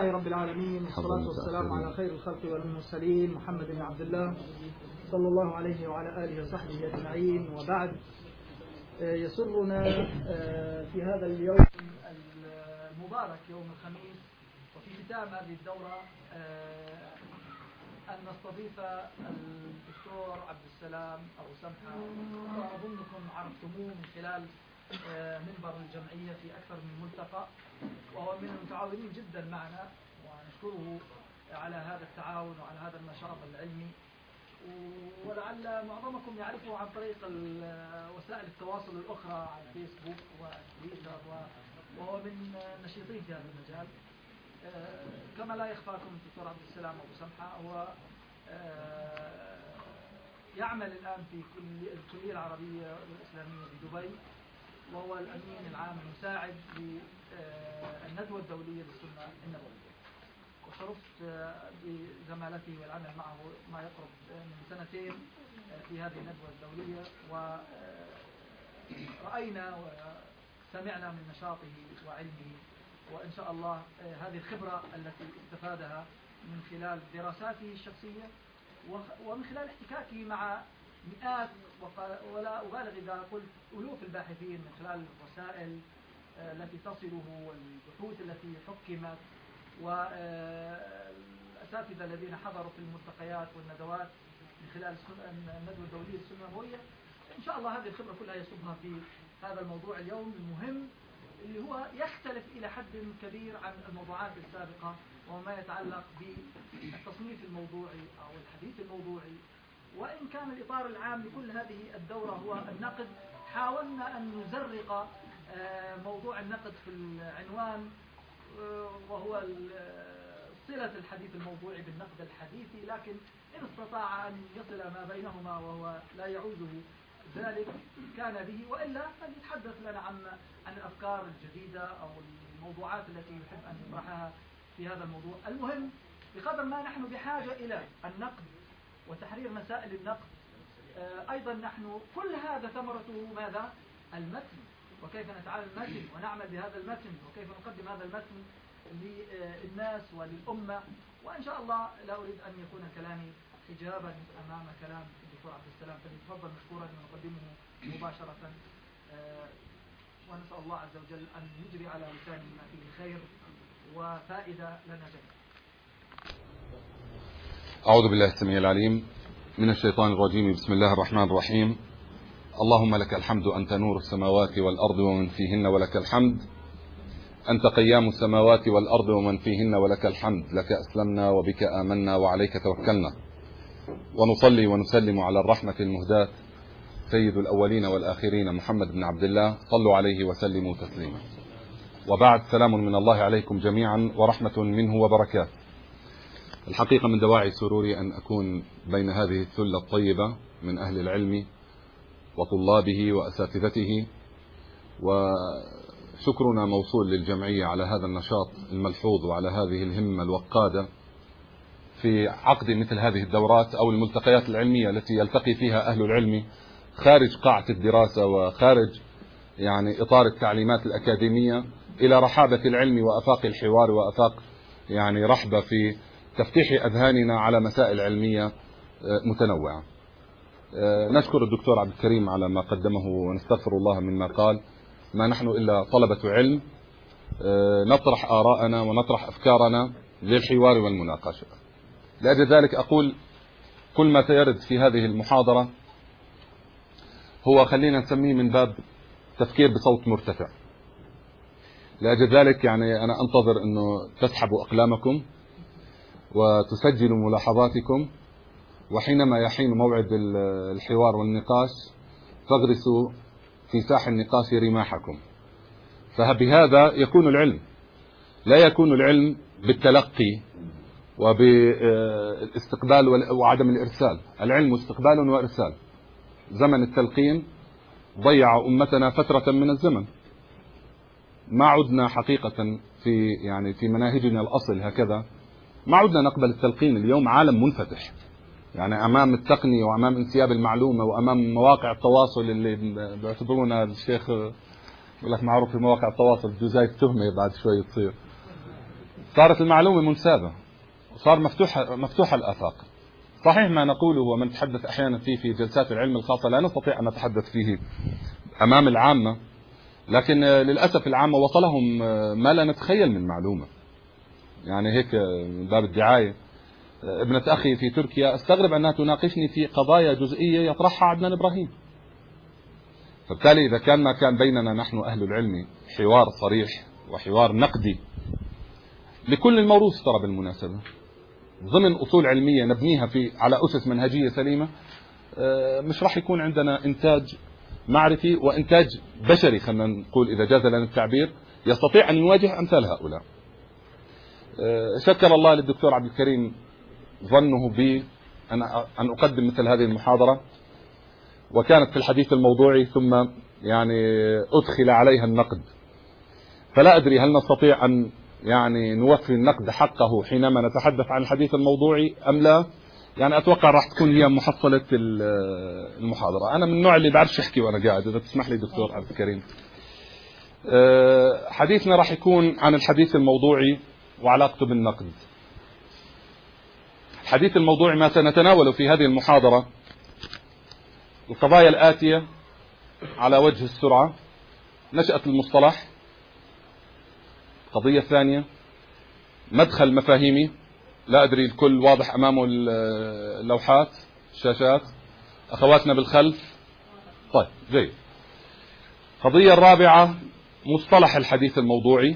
لله رب العالمين، والصلاة والسلام على خير الخلق والمرسلين محمد بن عبد الله صلى الله عليه وعلى آله وصحبه أجمعين، وبعد. يسرنا في هذا اليوم المبارك، يوم الخميس، وفي ختام هذه الدورة أن نستضيف الدكتور عبد السلام أبو سمحة، وأظنكم عرفتموه من خلال منبر الجمعية في أكثر من ملتقى، وهو من المتعاونين جدا معنا، ونشكره على هذا التعاون وعلى هذا النشاط العلمي. ولعل معظمكم يعرفه عن طريق وسائل التواصل الأخرى على فيسبوك وتويتر، وهو من النشيطين في هذا المجال. كما لا يخفاكم الدكتور عبد السلام أبو سمحة هو يعمل الآن في الكلية العربية والإسلامية بدبي، وهو الأمين العام المساعد للندوة الدولية للسنة النبوية، وشرفت بزمالته والعمل معه ما يقرب من سنتين في هذه الندوة الدولية، ورأينا وسمعنا من نشاطه وعلمه، وإن شاء الله هذه الخبرة التي استفادها من خلال دراساته الشخصية ومن خلال احتكاكه مع مئات ولا أبالغ إذا قلت ألوف الباحثين من خلال الرسائل التي تصله والبحوث التي حكمت والأساتذة الذين حضروا في الملتقيات والندوات من خلال الندوة الدولية للسنة النبوية. إن شاء الله هذه الخبرة كلها يصبها في هذا الموضوع اليوم المهم، اللي هو يختلف إلى حد كبير عن الموضوعات السابقة، وما يتعلق بالتصنيف الموضوعي أو الحديث الموضوعي. وإن كان الإطار العام لكل هذه الدورة هو النقد، حاولنا أن نزرق موضوع النقد في العنوان، وهو صلة الحديث الموضوعي بالنقد الحديثي، لكن إن استطاع أن يصل ما بينهما وهو لا يعوزه ذلك كان به، وإلا فليتحدث لنا عن الأفكار الجديدة أو الموضوعات التي يحب أن يطرحها في هذا الموضوع. المهم بقدر ما نحن بحاجة إلى النقد وتحرير مسائل النقد، أيضا نحن كل هذا ثمرته ماذا؟ المتن، وكيف نتعامل المتن ونعمل بهذا المتن، وكيف نقدم هذا المتن للناس وللأمة. وإن شاء الله لا أريد أن يكون كلامي حجابا أمام كلام الدكتور عبد السلام، فليتفضل مشكورا ونقدمه مباشرة، ونسأل الله عز وجل أن يجري على لسانه ما فيه خير وفائدة لنا جميعا. أعوذ بالله السميع العليم من الشيطان الرجيم. بسم الله الرحمن الرحيم. اللهم لك الحمد أنت نور السماوات والأرض ومن فيهن ولك الحمد، أنت قيام السماوات والأرض ومن فيهن ولك الحمد، لك أسلمنا وبك آمنا وعليك توكلنا، ونصلي ونسلم على الرحمة المهداة سيد الأولين والآخرين محمد بن عبد الله، صلوا عليه وسلموا تسليما. وبعد، سلام من الله عليكم جميعا ورحمة منه وبركاته. الحقيقة من دواعي سروري أن أكون بين هذه الثلة الطيبة من أهل العلم وطلابه وأساتذته، وشكرنا موصول للجمعية على هذا النشاط الملحوظ وعلى هذه الهمة الوقادة في عقد مثل هذه الدورات أو الملتقيات العلمية التي يلتقي فيها أهل العلم خارج قاعة الدراسة وخارج إطار التعليمات الأكاديمية إلى رحابة العلم وأفاق الحوار وأفاق رحبة في تفتيح أذهاننا على مسائل علمية متنوعة. نشكر الدكتور عبد الكريم على ما قدمه ونستغفر الله مما قال. ما نحن إلا طلبة علم نطرح آراءنا ونطرح أفكارنا للحوار والمناقشة. لأجل ذلك أقول كل ما سيرد في هذه المحاضرة هو خلينا نسميه من باب تفكير بصوت مرتفع. لأجل ذلك أنا أنتظر أنه تسحبوا أقلامكم وتسجلوا ملاحظاتكم، وحينما يحين موعد الحوار والنقاش فاغرسوا في ساح النقاش رماحكم. فبهذا يكون العلم. لا يكون العلم بالتلقي وبالاستقبال وعدم الإرسال. العلم استقبال وإرسال. زمن التلقين ضيع أمتنا فترة من الزمن، ما عدنا حقيقة في مناهجنا الأصل هكذا، ما عدنا نقبل التلقين. اليوم عالم منفتح أمام التقنية وأمام انسياب المعلومة وأمام مواقع التواصل اللي بيعتبرونا الشيخ يقول لك معروف في مواقع التواصل جزاية تهمة بعد شوي تصير. صارت المعلومة منسابة وصار مفتوح الآفاق. صحيح ما نقوله ومن نتحدث أحيانا فيه في جلسات العلم الخاصة لا نستطيع أن نتحدث فيه أمام العامة، لكن للأسف العامة وصلهم ما لا نتخيل من معلومة. يعني هيك من باب الدعاية، ابنة أخي في تركيا استغرب أنها تناقشني في قضايا جزئية يطرحها عدنان إبراهيم. فبالتالي إذا كان ما كان بيننا نحن أهل العلم حوار صريح وحوار نقدي لكل الموروث ترى بالمناسبة ضمن أصول علمية نبنيها على أسس منهجية سليمة، مش راح يكون عندنا إنتاج معرفي وإنتاج بشري، خلينا نقول إذا جاز لنا التعبير، يستطيع أن يواجه أمثال هؤلاء. شكر الله للدكتور عبد الكريم ظنه بي أن أقدم مثل هذه المحاضرة، وكانت في الحديث الموضوعي ثم يعني أدخل عليها النقد، فلا أدري هل نستطيع أن يعني نوفي النقد حقه حينما نتحدث عن الحديث الموضوعي أم لا. يعني أتوقع راح تكون هي محصلة المحاضرة. أنا من النوع اللي بعرفش أحكي وأنا قاعد، إذا تسمح لي دكتور عبد الكريم. حديثنا راح يكون عن الحديث الموضوعي وعلاقته بالنقد. الحديث الموضوعي ما سنتناوله في هذه المحاضرة القضايا الآتية على وجه السرعة: نشأة المصطلح. القضية الثانية مدخل مفاهيمي، لا أدري الكل واضح أمامه اللوحات الشاشات، أخواتنا بالخلف. طيب جيد. القضية الرابعة مصطلح الحديث الموضوعي،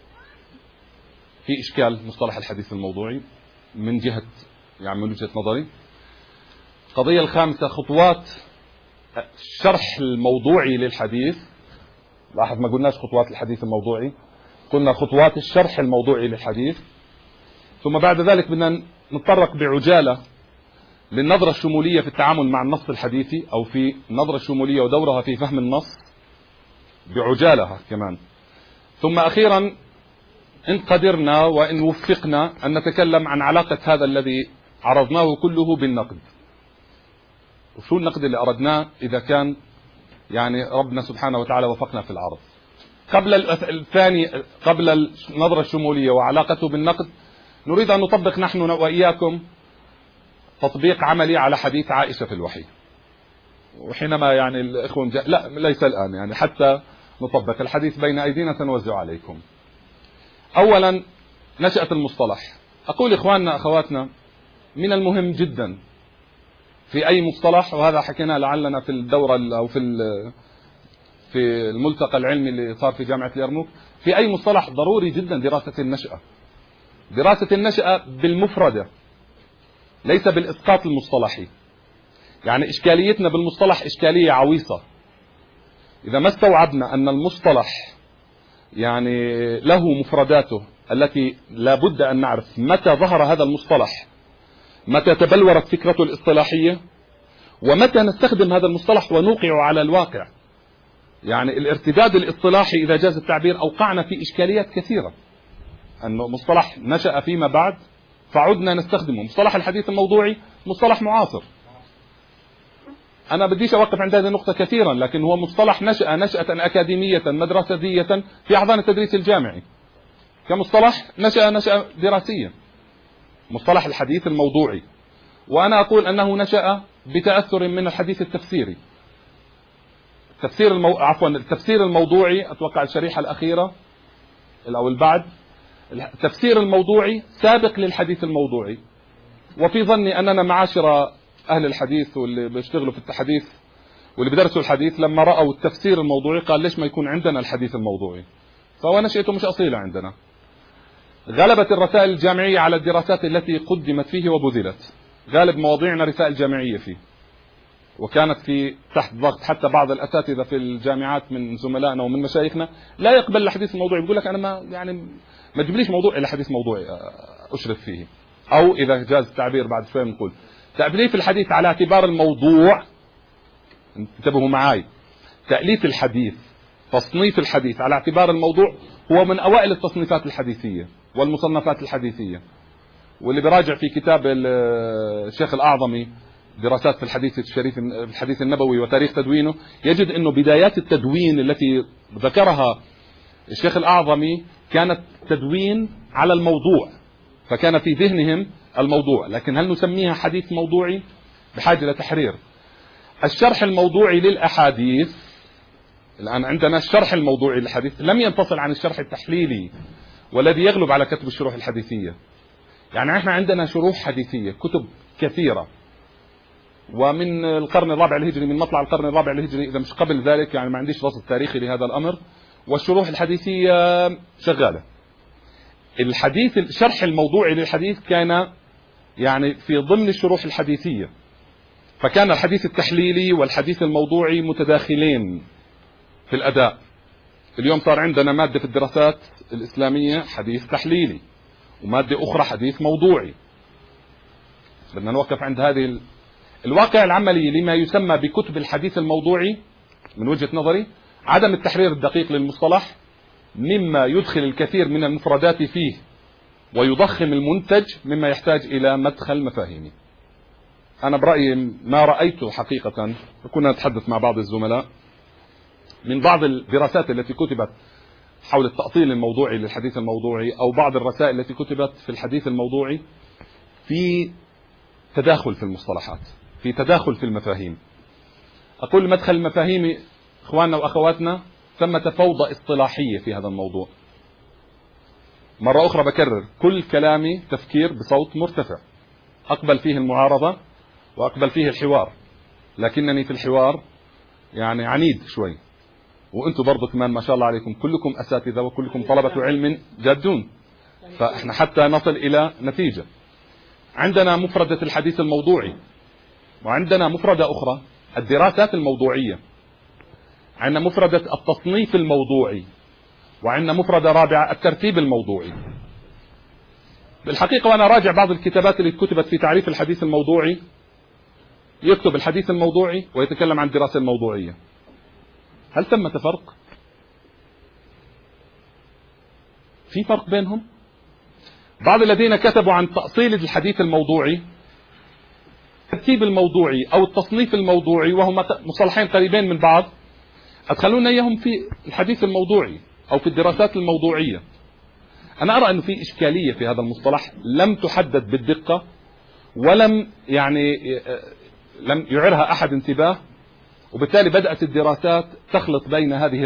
في إشكال مصطلح الحديث الموضوعي من جهة يعني من وجهة نظري. القضية الخامسة خطوات الشرح الموضوعي للحديث. لاحظ ما قلناش خطوات الحديث الموضوعي، قلنا خطوات الشرح الموضوعي للحديث. ثم بعد ذلك بدنا نتطرق بعجالة للنظرة الشمولية في التعامل مع النص الحديثي، أو في النظرة الشمولية ودورها في فهم النص بعجالة كمان. ثم أخيرا إن قدرنا وإن وفقنا أن نتكلم عن علاقة هذا الذي عرضناه كله بالنقد، وشو النقد اللي أردناه إذا كان يعني ربنا سبحانه وتعالى وفقنا في العرض. قبل النظرة الشمولية وعلاقته بالنقد، نريد أن نطبق نحن وإياكم تطبيق عملي على حديث عائشة في الوحي. وحينما يعني الإخوة لا ليس الآن، يعني حتى نطبق الحديث بين أيدينا سنوزع عليكم. أولا نشأة المصطلح. أقول إخواننا أخواتنا من المهم جدا في أي مصطلح، وهذا حكينا لعلنا في الدورة أو في الملتقى العلمي اللي صار في جامعة اليرموك، في أي مصطلح ضروري جدا دراسة النشأة. دراسة النشأة بالمفردة ليس بالإسقاط المصطلحي. يعني إشكاليتنا بالمصطلح إشكالية عويصة. إذا ما استوعبنا أن المصطلح يعني له مفرداته التي لا بد أن نعرف متى ظهر هذا المصطلح، متى تبلورت فكرته الاصطلاحية، ومتى نستخدم هذا المصطلح ونوقع على الواقع. يعني الارتداد الاصطلاحي إذا جاز التعبير أوقعنا في إشكاليات كثيرة. أنه مصطلح نشأ فيما بعد فعدنا نستخدمه. مصطلح الحديث الموضوعي مصطلح معاصر، أنا بديش أوقف عند هذه النقطة كثيرا، لكن هو مصطلح نشأة أكاديمية مدرسية في أحضان التدريس الجامعي، كمصطلح نشأة دراسية. مصطلح الحديث الموضوعي، وأنا أقول أنه نشأ بتأثر من الحديث التفسيري. التفسير الموضوعي، أتوقع الشريحة الأخيرة أو البعد، التفسير الموضوعي سابق للحديث الموضوعي. وفي ظني أننا معاشر أهل الحديث واللي بيشتغلوا في الحديث واللي بيدرسوا الحديث لما رأوا التفسير الموضوعي قال ليش ما يكون عندنا الحديث الموضوعي؟ فهو نشأته مش أصيلة عندنا. غلبت الرسائل الجامعية على الدراسات التي قدمت فيه وبذلت. غالب مواضيعنا رسائل جامعية فيه، وكانت في تحت ضغط حتى بعض الأساتذة في الجامعات من زملائنا ومن مشايخنا لا يقبل الحديث الموضوعي، بيقول لك أنا ما تجيبليش موضوع إلا حديث موضوعي أشرف فيه، أو إذا جاز التعبير بعد شوي بنقول تأليف الحديث على اعتبار الموضوع. انتبهوا معاي، تأليف الحديث، تصنيف الحديث على اعتبار الموضوع هو من أوائل التصنيفات الحديثية والمصنفات الحديثية. واللي براجع في كتاب الشيخ الأعظمي دراسات في الحديث الشريف الحديث النبوي وتاريخ تدوينه، يجد أنه بدايات التدوين التي ذكرها الشيخ الأعظمي كانت تدوين على الموضوع، فكان في ذهنهم الموضوع، لكن هل نسميها حديث موضوعي؟ بحاجة لتحرير. الشرح الموضوعي للأحاديث، الآن عندنا الشرح الموضوعي للحديث لم ينفصل عن الشرح التحليلي والذي يغلب على كتب الشروح الحديثية. يعني احنا عندنا شروح حديثية، كتب كثيرة، ومن القرن الرابع الهجري، من مطلع القرن الرابع الهجري إذا مش قبل ذلك، يعني ما عنديش رصد تاريخي لهذا الأمر، والشروح الحديثية شغالة. الشرح الموضوعي للحديث كان يعني في ضمن الشروح الحديثية، فكان الحديث التحليلي والحديث الموضوعي متداخلين في الأداء. اليوم صار عندنا مادة في الدراسات الإسلامية حديث تحليلي، ومادة أخرى حديث موضوعي. بدنا نوقف عند هذه الواقع العملي لما يسمى بكتب الحديث الموضوعي. من وجهة نظري عدم التحرير الدقيق للمصطلح مما يدخل الكثير من المفردات فيه ويضخم المنتج، مما يحتاج إلى مدخل مفاهيمي. أنا برأيي ما رأيته حقيقة، كنا نتحدث مع بعض الزملاء من بعض الدراسات التي كتبت حول التأصيل الموضوعي للحديث الموضوعي، أو بعض الرسائل التي كتبت في الحديث الموضوعي، في تداخل في المصطلحات، في تداخل في المفاهيم. أقول مدخل المفاهيم إخواننا وأخواتنا، ثمة فوضى اصطلاحية في هذا الموضوع. مرة أخرى بكرر، كل كلامي تفكير بصوت مرتفع، أقبل فيه المعارضة وأقبل فيه الحوار، لكنني في الحوار يعني عنيد شوي، وأنتم برضو كمان ما شاء الله عليكم كلكم أساتذة وكلكم طلبة علم جادون، فإحنا حتى نصل إلى نتيجة. عندنا مفردة الحديث الموضوعي، وعندنا مفردة أخرى الدراسات الموضوعية، عندنا مفردة التصنيف الموضوعي، وعندنا مفردة رابعة الترتيب الموضوعي. بالحقيقة وأنا راجع بعض الكتابات اللي كتبت في تعريف الحديث الموضوعي، يكتب الحديث الموضوعي ويتكلم عن الدراسة الموضوعية. هل ثمة فرق؟ في فرق بينهم؟ بعض الذين كتبوا عن تأصيل الحديث الموضوعي، الترتيب الموضوعي أو التصنيف الموضوعي، وهما مصطلحين قريبين من بعض، أدخلونا إياهم في الحديث الموضوعي أو في الدراسات الموضوعية. أنا أرى أنه في إشكالية في هذا المصطلح لم تحدد بالدقة، ولم لم يعرها أحد انتباه، وبالتالي بدأت الدراسات تخلط بين هذه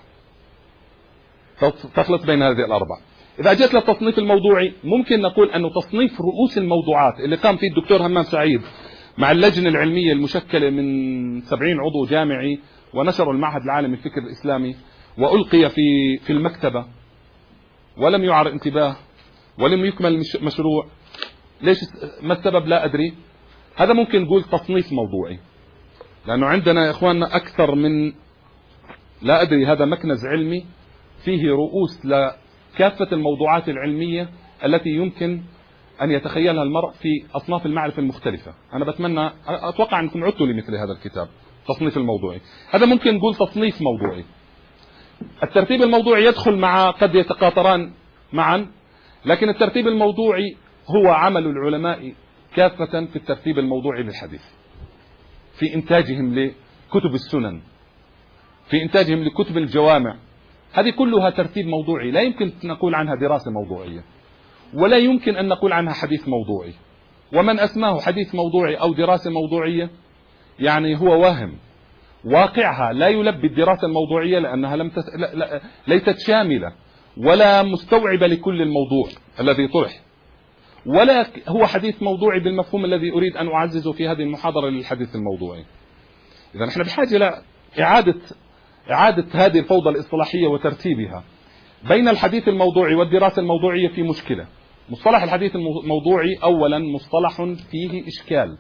الأربع. إذا جئت للتصنيف الموضوعي، ممكن نقول أنه تصنيف رؤوس الموضوعات اللي قام فيه الدكتور همام سعيد مع اللجنة العلمية المشكلة من 70 عضو جامعي، ونشروا المعهد العالمي للفكر الإسلامي، وألقي في المكتبة ولم يعر انتباه ولم يكمل مشروع. ليش؟ ما السبب؟ لا أدري. هذا ممكن نقول تصنيف موضوعي، لأنه عندنا يا إخواننا أكثر من، لا أدري، هذا مكنز علمي فيه رؤوس لكافة الموضوعات العلمية التي يمكن أن يتخيلها المرء في أصناف المعرفة المختلفة. أنا بتمنى، أتوقع أنكم عدتوا لمثل هذا الكتاب، تصنيف الموضوعي. هذا ممكن نقول تصنيف موضوعي. الترتيب الموضوعي يدخل مع، قد يتقاطران معا، لكن الترتيب الموضوعي هو عمل العلماء كافة في الترتيب الموضوعي للحديث، في إنتاجهم لكتب السنن، في إنتاجهم لكتب الجوامع. هذه كلها ترتيب موضوعي، لا يمكن نقول عنها دراسة موضوعية، ولا يمكن أن نقول عنها حديث موضوعي. ومن أسماه حديث موضوعي أو دراسة موضوعية يعني هو واهم. واقعها لا يلبي الدراسة الموضوعية، لأنها ليست شاملة ولا مستوعبة لكل الموضوع الذي طرح، ولا هو حديث موضوعي بالمفهوم الذي أريد أن أعززه في هذه المحاضرة للحديث الموضوعي. إذا نحن بحاجة إلى إعادة هذه الفوضى الإصطلاحية وترتيبها. بين الحديث الموضوعي والدراسة الموضوعية في مشكلة. مصطلح الحديث الموضوعي أولا مصطلح فيه إشكال.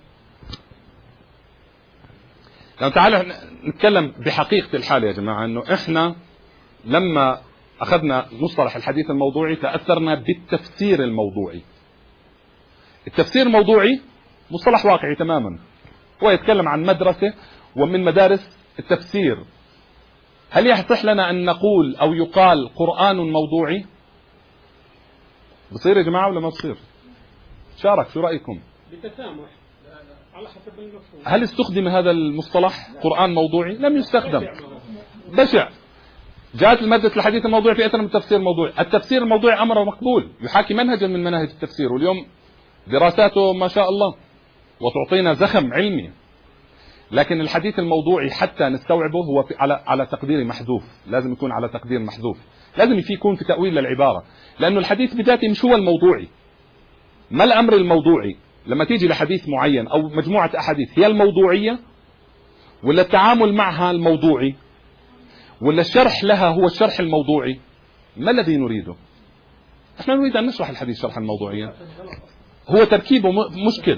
يعني تعالوا نتكلم بحقيقة الحال يا جماعة، أنه إحنا لما أخذنا مصطلح الحديث الموضوعي تأثرنا بالتفسير الموضوعي. التفسير الموضوعي مصطلح واقعي تماما، هو يتكلم عن مدرسة ومن مدارس التفسير. هل يصح لنا أن نقول أو يقال قرآن موضوعي؟ بصير يا جماعة ولا ما بصير؟ شارك، شو رأيكم؟ بتسامح على حسب المفهوم. هل استخدم هذا المصطلح قرآن موضوعي؟ لم يستخدم. بشع. جاءت مادة الحديث الموضوعي في أثر من التفسير الموضوعي. التفسير الموضوعي أمر مقبول، يحاكي منهجا من مناهج التفسير، واليوم دراساته ما شاء الله وتعطينا زخم علمي. لكن الحديث الموضوعي حتى نستوعبه هو على تقدير محذوف، لازم يكون على تقدير محذوف، لازم يكون في تأويل للعبارة، لأنه الحديث بذاته مش هو الموضوعي. ما الأمر الموضوعي؟ لما تيجي لحديث معين أو مجموعة أحاديث، هي الموضوعية ولا التعامل معها الموضوعي ولا الشرح لها هو الشرح الموضوعي؟ ما الذي نريده؟ احنا نريد أن نشرح الحديث شرحا موضوعيا، هو تركيبه مشكل.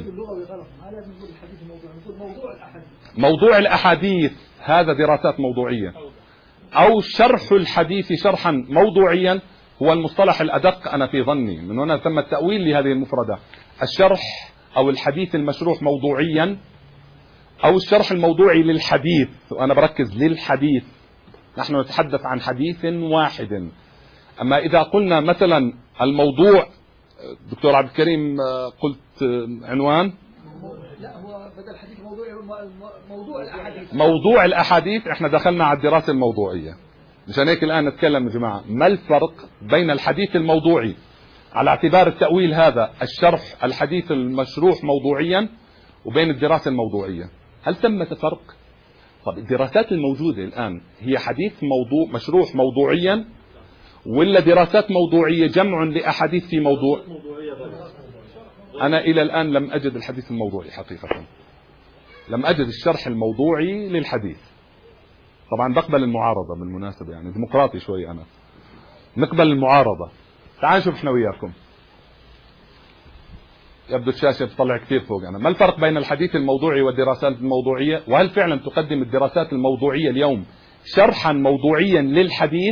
موضوع الأحاديث هذا دراسات موضوعية، أو شرح الحديث شرحا موضوعيا هو المصطلح الأدق أنا في ظني. من هنا تم التأويل لهذه المفردة، الشرح أو الحديث المشروح موضوعيا، أو الشرح الموضوعي للحديث. وأنا بركز للحديث، نحن نتحدث عن حديث واحد. أما إذا قلنا مثلا الموضوع، دكتور عبد الكريم قلت عنوان، لا هو بدل حديث موضوعي موضوع الأحاديث. موضوع الأحاديث، احنا دخلنا على الدراسة الموضوعية. مشان هيك الآن نتكلم يا جماعة، ما الفرق بين الحديث الموضوعي على اعتبار التأويل هذا الشرح الحديث المشروح موضوعيا وبين الدراسة الموضوعية؟ هل ثمة فرق؟ طب الدراسات الموجودة الآن هي حديث موضوع مشروح موضوعيا ولا دراسات موضوعية جمع لأحاديث في موضوع؟ أنا إلى الآن لم أجد الحديث الموضوعي حقيقة، لم أجد الشرح الموضوعي للحديث. طبعا بقبل المعارضة بالمناسبة، يعني ديمقراطي شوي أنا، نقبل المعارضة. تعالوا نشوف احنا وياكم. يبدو الشاشة بتطلع كثير فوق. أنا ما الفرق بين الحديث الموضوعي والدراسات الموضوعية؟ وهل فعلا تقدم الدراسات الموضوعية اليوم شرحا موضوعيا للحديث؟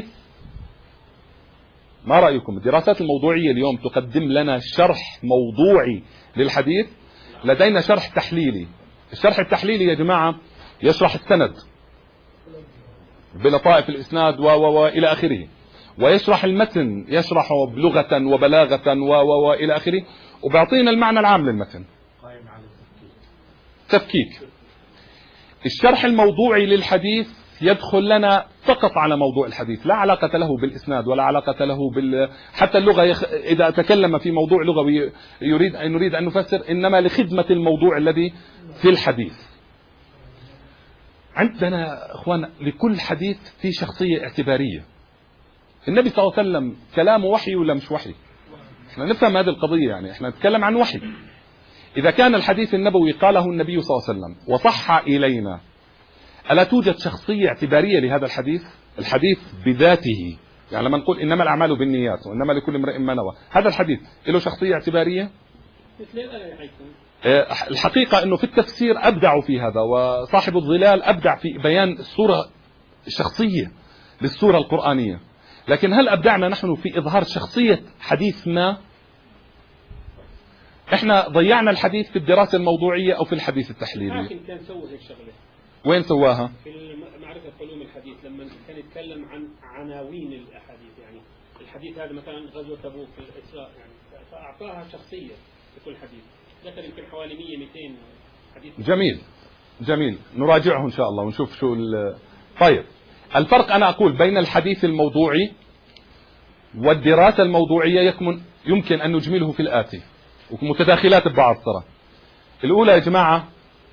ما رأيكم؟ الدراسات الموضوعية اليوم تقدم لنا شرح موضوعي للحديث؟ لدينا شرح تحليلي. الشرح التحليلي يا جماعة يشرح السند بلطائف الإسناد وإلى آخره، ويشرح المتن، يشرحه بلغة وبلاغة وإلى آخره، وبيعطينا المعنى العام للمتن. تفكيك. الشرح الموضوعي للحديث يدخل لنا فقط على موضوع الحديث، لا علاقة له بالإسناد ولا علاقة له حتى اللغة. إذا تكلم في موضوع لغوي نريد أن نفسر، إنما لخدمة الموضوع الذي في الحديث. عندنا أخوان لكل حديث في شخصية اعتبارية. النبي صلى الله عليه وسلم كلامه وحي ولا مش وحي؟ احنا نفهم هذه القضية، يعني احنا نتكلم عن وحي. إذا كان الحديث النبوي قاله النبي صلى الله عليه وسلم وصح إلينا، ألا توجد شخصية اعتبارية لهذا الحديث؟ الحديث بذاته، يعني لما نقول إنما الأعمال بالنيات وإنما لكل امرئ ما نوى، هذا الحديث له شخصية اعتبارية؟ الحقيقة أنه في التفسير أبدعوا في هذا، وصاحب الظلال أبدع في بيان الصورة الشخصية للصورة القرآنية. لكن هل أبدعنا نحن في إظهار شخصية حديث ما؟ احنا ضيعنا الحديث في الدراسة الموضوعية أو في الحديث التحليلي. لكن كان سوى هيك شغلة. وين سواها؟ في معرفة علوم الحديث، لما كان يتكلم عن عناوين الأحاديث، يعني الحديث هذا مثلا غزوة تبوك في الإسراء، يعني فأعطاها شخصية لكل حديث، ذكر يمكن حوالي 100-200 حديث. جميل، نراجعه إن شاء الله ونشوف شو طيب، الفرق أنا أقول بين الحديث الموضوعي والدراسة الموضوعية يمكن أن نجمله في الآتي، ومتداخلات ببعض ترى. الأولى يا جماعة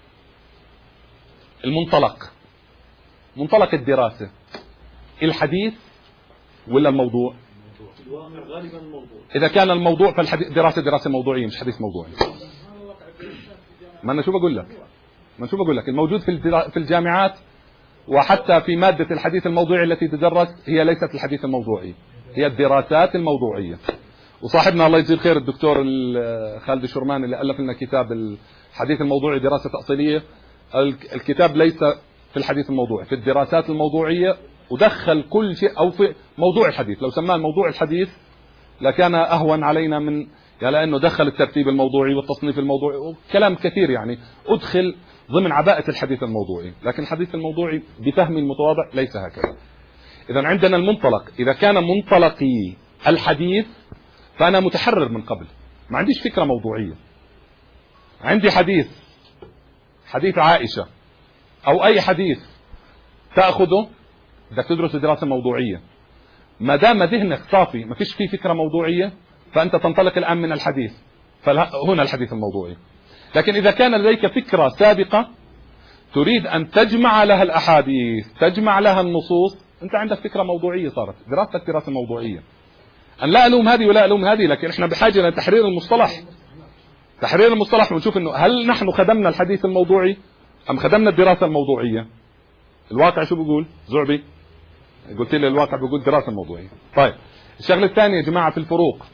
منطلق الدراسة، الحديث ولا الموضوع؟ غالبا الموضوع. إذا كان الموضوع فالحديث دراسة موضوعية مش حديث موضوعي. ما أنا شو بقول لك الموجود في الجامعات وحتى في مادة الحديث الموضوعي التي تدرس هي ليست الحديث الموضوعي، هي الدراسات الموضوعية. وصاحبنا الله يجزيه الخير الدكتور خالد الشرماني اللي ألف لنا كتاب الحديث الموضوعي دراسة تأصيلية، الكتاب ليس في الحديث الموضوعي، في الدراسات الموضوعية، ودخل كل شيء أو في موضوع الحديث. لو سماه موضوع الحديث لكان أهون علينا من لأنه دخل الترتيب الموضوعي والتصنيف الموضوعي وكلام كثير، يعني أدخل ضمن عباءة الحديث الموضوعي. لكن الحديث الموضوعي بفهم المتواضع ليس هكذا. إذا عندنا المنطلق، إذا كان منطلقي الحديث فأنا متحرر من قبل، ما عنديش فكرة موضوعية. عندي حديث عائشة أو أي حديث تأخذه بدك تدرس دراسة موضوعية. ما دام ذهنك صافي ما فيش فيه فكرة موضوعية فأنت تنطلق الآن من الحديث، فهنا الحديث الموضوعي. لكن إذا كان لديك فكرة سابقة تريد أن تجمع لها الأحاديث، تجمع لها النصوص، أنت عندك فكرة موضوعية، صارت دراستك دراسة موضوعية. أنا لا ألوم هذه ولا ألوم هذه، لكن إحنا بحاجة لتحرير المصطلح. تحرير المصطلح ونشوف إنه هل نحن خدمنا الحديث الموضوعي أم خدمنا الدراسة الموضوعية. الواقع شو بيقول؟ زعبي قلت لي الواقع بيقول دراسة موضوعية. طيب الشغلة الثانية يا جماعة في الفروق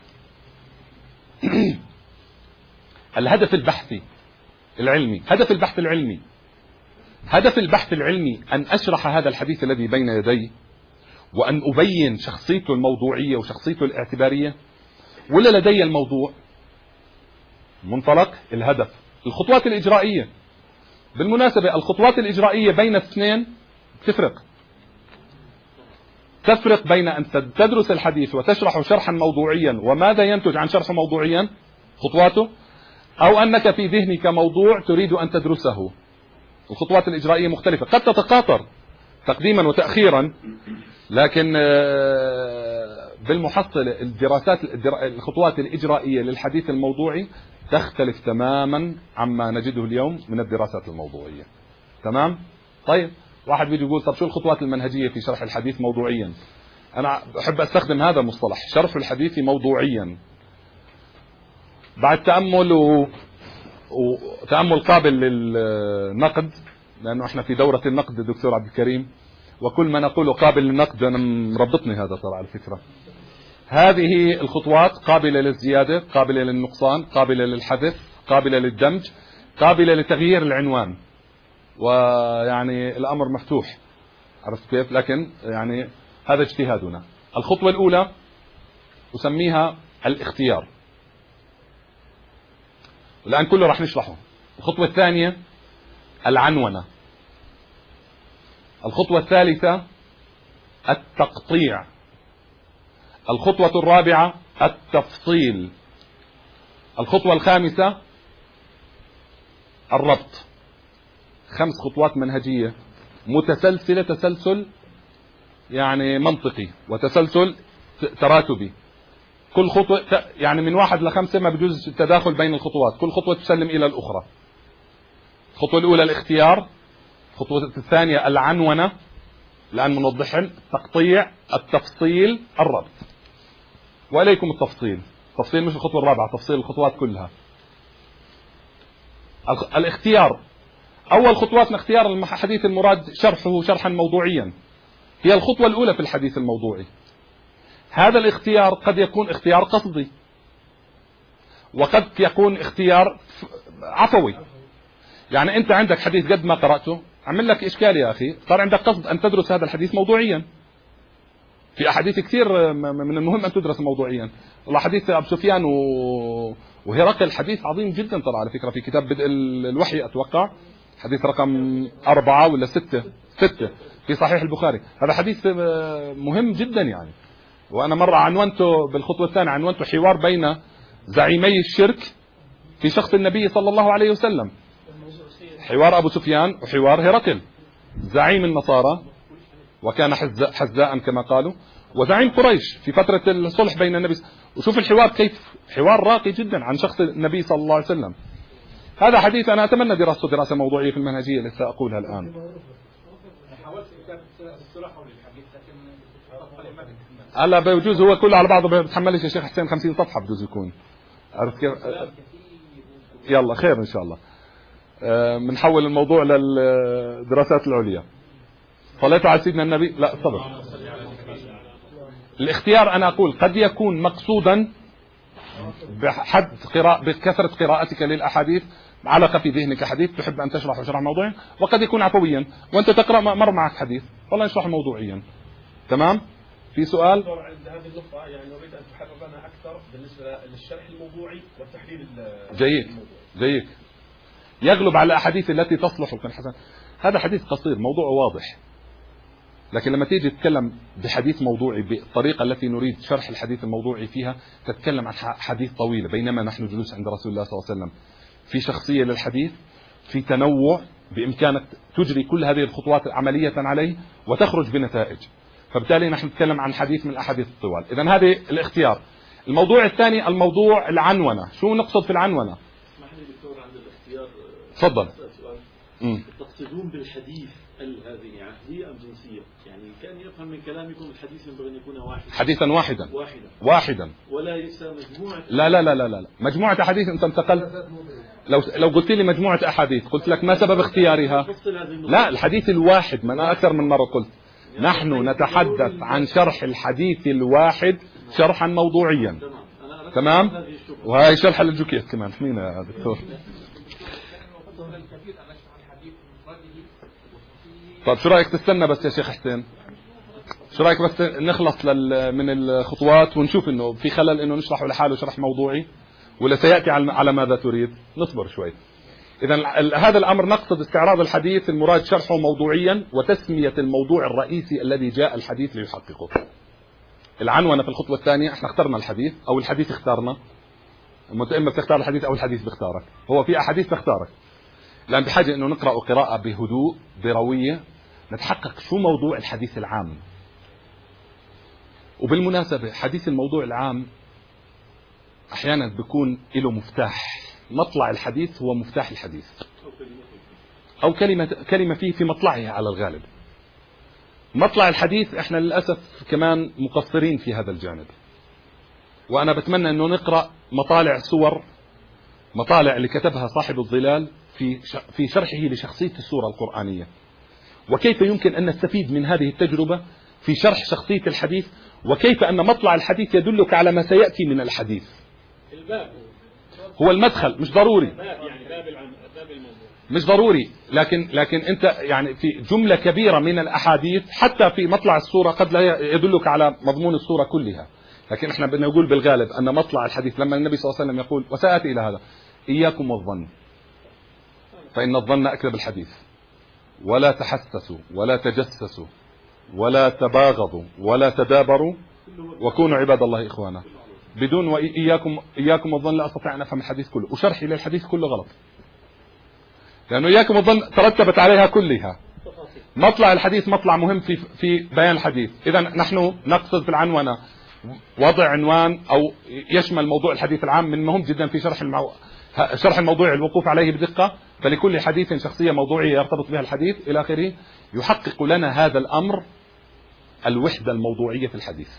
الهدف البحثي العلمي. هدف البحث العلمي، هدف البحث العلمي أن أشرح هذا الحديث الذي بين يدي وأن أبين شخصيته الموضوعية وشخصيته الاعتبارية، ولا لدي الموضوع منطلق الهدف. الخطوات الإجرائية، بالمناسبة الخطوات الإجرائية بين الاثنين تفرق بين أن تدرس الحديث وتشرحه شرحا موضوعيا وماذا ينتج عن شرحه موضوعيا خطواته، أو أنك في ذهنك موضوع تريد أن تدرسه. الخطوات الإجرائية مختلفة، قد تتقاطر تقديما وتأخيرا، لكن بالمحصلة الخطوات الإجرائية للحديث الموضوعي تختلف تماما عما نجده اليوم من الدراسات الموضوعية. تمام؟ طيب واحد بيجي يقول طب شو الخطوات المنهجية في شرح الحديث موضوعيا؟ أنا أحب أستخدم هذا المصطلح، شرح الحديث موضوعيا، بعد تأمل وتأمل قابل للنقد، لأنه احنا في دورة النقد دكتور عبد الكريم، وكل ما نقوله قابل للنقد. أنا مربطني هذا ترى على فكرة. هذه الخطوات قابلة للزيادة، قابلة للنقصان، قابلة للحذف، قابلة للدمج، قابلة لتغيير العنوان، ويعني الأمر مفتوح، عرفت كيف؟ لكن يعني هذا اجتهادنا. الخطوة الأولى أسميها الاختيار، الآن كله راح نشرحه. الخطوة الثانية العنونة. الخطوة الثالثة التقطيع. الخطوة الرابعة التفصيل. الخطوة الخامسة الربط. 5 خطوات منهجية متسلسلة، تسلسل يعني منطقي وتسلسل تراتبي. كل خطوة يعني من 1 ل 5 ما بجوز التداخل بين الخطوات، كل خطوة تسلم إلى الأخرى. الخطوة الأولى الاختيار، الخطوة الثانية العنونة الآن منوضحا، التقطيع، التفصيل، الربط. وإليكم التفصيل. التفصيل مش الخطوة الرابعة، تفصيل الخطوات كلها. الاختيار، أول خطواتنا اختيار الحديث المراد شرحه شرحا موضوعيا، هي الخطوة الأولى في الحديث الموضوعي. هذا الاختيار قد يكون اختيار قصدي، وقد يكون اختيار عفوي. يعني أنت عندك حديث قد ما قرأته عمل لك إشكال يا أخي، صار عندك قصد أن تدرس هذا الحديث موضوعيا. في أحاديث كثير من المهم أن تدرس موضوعيا. والله حديث أبو سفيان وهرقل حديث عظيم جدا ترى على فكرة، في كتاب بدء الوحي أتوقع حديث رقم 4 ولا 6 في صحيح البخاري. هذا حديث مهم جدا يعني. وأنا مرة عنونته بالخطوة الثانية، عنونته حوار بين زعيمي الشرك في شخص النبي صلى الله عليه وسلم، حوار أبو سفيان وحوار هرقل، زعيم النصارى وكان حزاء كما قالوا، وزعيم قريش في فترة الصلح بين النبي. وشوف الحوار كيف حوار راقي جدا عن شخص النبي صلى الله عليه وسلم. هذا حديث أنا أتمنى دراسته دراسة موضوعية في المنهجية اللي سأقولها الآن. هلا بيجوز هو كله على بعضه بتحملش يا شيخ حسين 50 صفحة بجوز يكون، عرفت كيف؟ يلا خير إن شاء الله. بنحول الموضوع للدراسات العليا. صليتوا على سيدنا النبي؟ لا صبر. الاختيار أنا أقول قد يكون مقصودا بكثرة قراءتك للأحاديث، علق في ذهنك حديث تحب أن تشرحه شرح موضوعيا، وقد يكون عفويا وأنت تقرأ مر معك حديث والله نشرح موضوعيا. تمام؟ في سؤال؟ عند هذه النقطة يعني نريد أن تحرر لنا أكثر بالنسبة للشرح الموضوعي والتحليل. جيد يغلب على الأحاديث التي تصلح كان حسن. هذا حديث قصير موضوع واضح، لكن لما تيجي تتكلم بحديث موضوعي بالطريقة التي نريد شرح الحديث الموضوعي فيها تتكلم عن حديث طويل، بينما نحن جلوس عند رسول الله صلى الله عليه وسلم في شخصية للحديث، في تنوع بإمكانك تجري كل هذه الخطوات عملية عليه وتخرج بنتائج. فبالتالي نحن نتكلم عن حديث من الأحاديث الطوال. إذن هذه الاختيار. الموضوع الثاني الموضوع العنونة. شو نقصد في العنونة؟ اسمح لي دكتور عند الاختيار. تفضل. تقصدون بالحديث هذه عهدية أم جنسية؟ يعني كان يفهم من كلامكم الحديث ينبغي أن يكون واحدا. حديثا واحدا. ولا يسمى مجموعة. لا. مجموعة أحاديث. أنت انتقلت. لو قلت لي مجموعة أحاديث قلت لك ما سبب اختيارها؟ لا، الحديث الواحد. ما أنا أكثر من مرة قلت نحن نتحدث عن شرح الحديث الواحد شرحا موضوعيا. تمام. وهي شرح للجوكيت كمان. حمينا يا دكتور. طيب شو رأيك تستنى بس يا شيخ حسين؟ شو رأيك بس نخلص من الخطوات ونشوف انه في خلل انه نشرحه لحاله شرح موضوعي ولا سيأتي على ماذا تريد؟ نصبر شوي. إذا هذا الأمر نقصد استعراض الحديث المراد شرحه موضوعيا وتسمية الموضوع الرئيسي الذي جاء الحديث ليحققه. العنونة في الخطوة الثانية احنا اخترنا الحديث او الحديث اختارنا. اما بتختار الحديث او الحديث بيختارك. هو في احاديث تختارك. لأن بحاجة انه نقرأ قراءة بهدوء بروية نتحقق شو موضوع الحديث العام. وبالمناسبة حديث الموضوع العام احيانا بيكون له مفتاح. مطلع الحديث هو مفتاح الحديث او كلمة فيه في مطلعها على الغالب. مطلع الحديث احنا للأسف كمان مقصرين في هذا الجانب. وانا بتمنى انه نقرأ مطالع اللي كتبها صاحب الظلال في شرحه لشخصية السورة القرآنية، وكيف يمكن ان نستفيد من هذه التجربة في شرح شخصية الحديث، وكيف ان مطلع الحديث يدلك على ما سيأتي من الحديث. الباب هو المدخل مش ضروري. يعني باب الموضوع مش ضروري، لكن انت يعني في جملة كبيرة من الاحاديث حتى في مطلع السورة قد لا يدلك على مضمون السورة كلها. لكن احنا بدنا نقول بالغالب ان مطلع الحديث لما النبي صلى الله عليه وسلم يقول وسأتي الى هذا اياكم والظن فان الظن اكذب الحديث ولا تحسسوا ولا تجسسوا ولا تباغضوا ولا تدابروا وكونوا عباد الله اخوانا. بدون اياكم والظن لا استطيع ان افهم الحديث كله، وشرحي للحديث كله غلط، لانه اياكم والظن ترتبت عليها كلها. مطلع الحديث مطلع مهم في بيان الحديث. اذا نحن نقصد في العنونة وضع عنوان او يشمل موضوع الحديث العام من مهم جدا في شرح الموضوع الوقوف عليه بدقة. فلكل حديث شخصية موضوعية يرتبط بها الحديث الى اخره. يحقق لنا هذا الامر الوحدة الموضوعية في الحديث.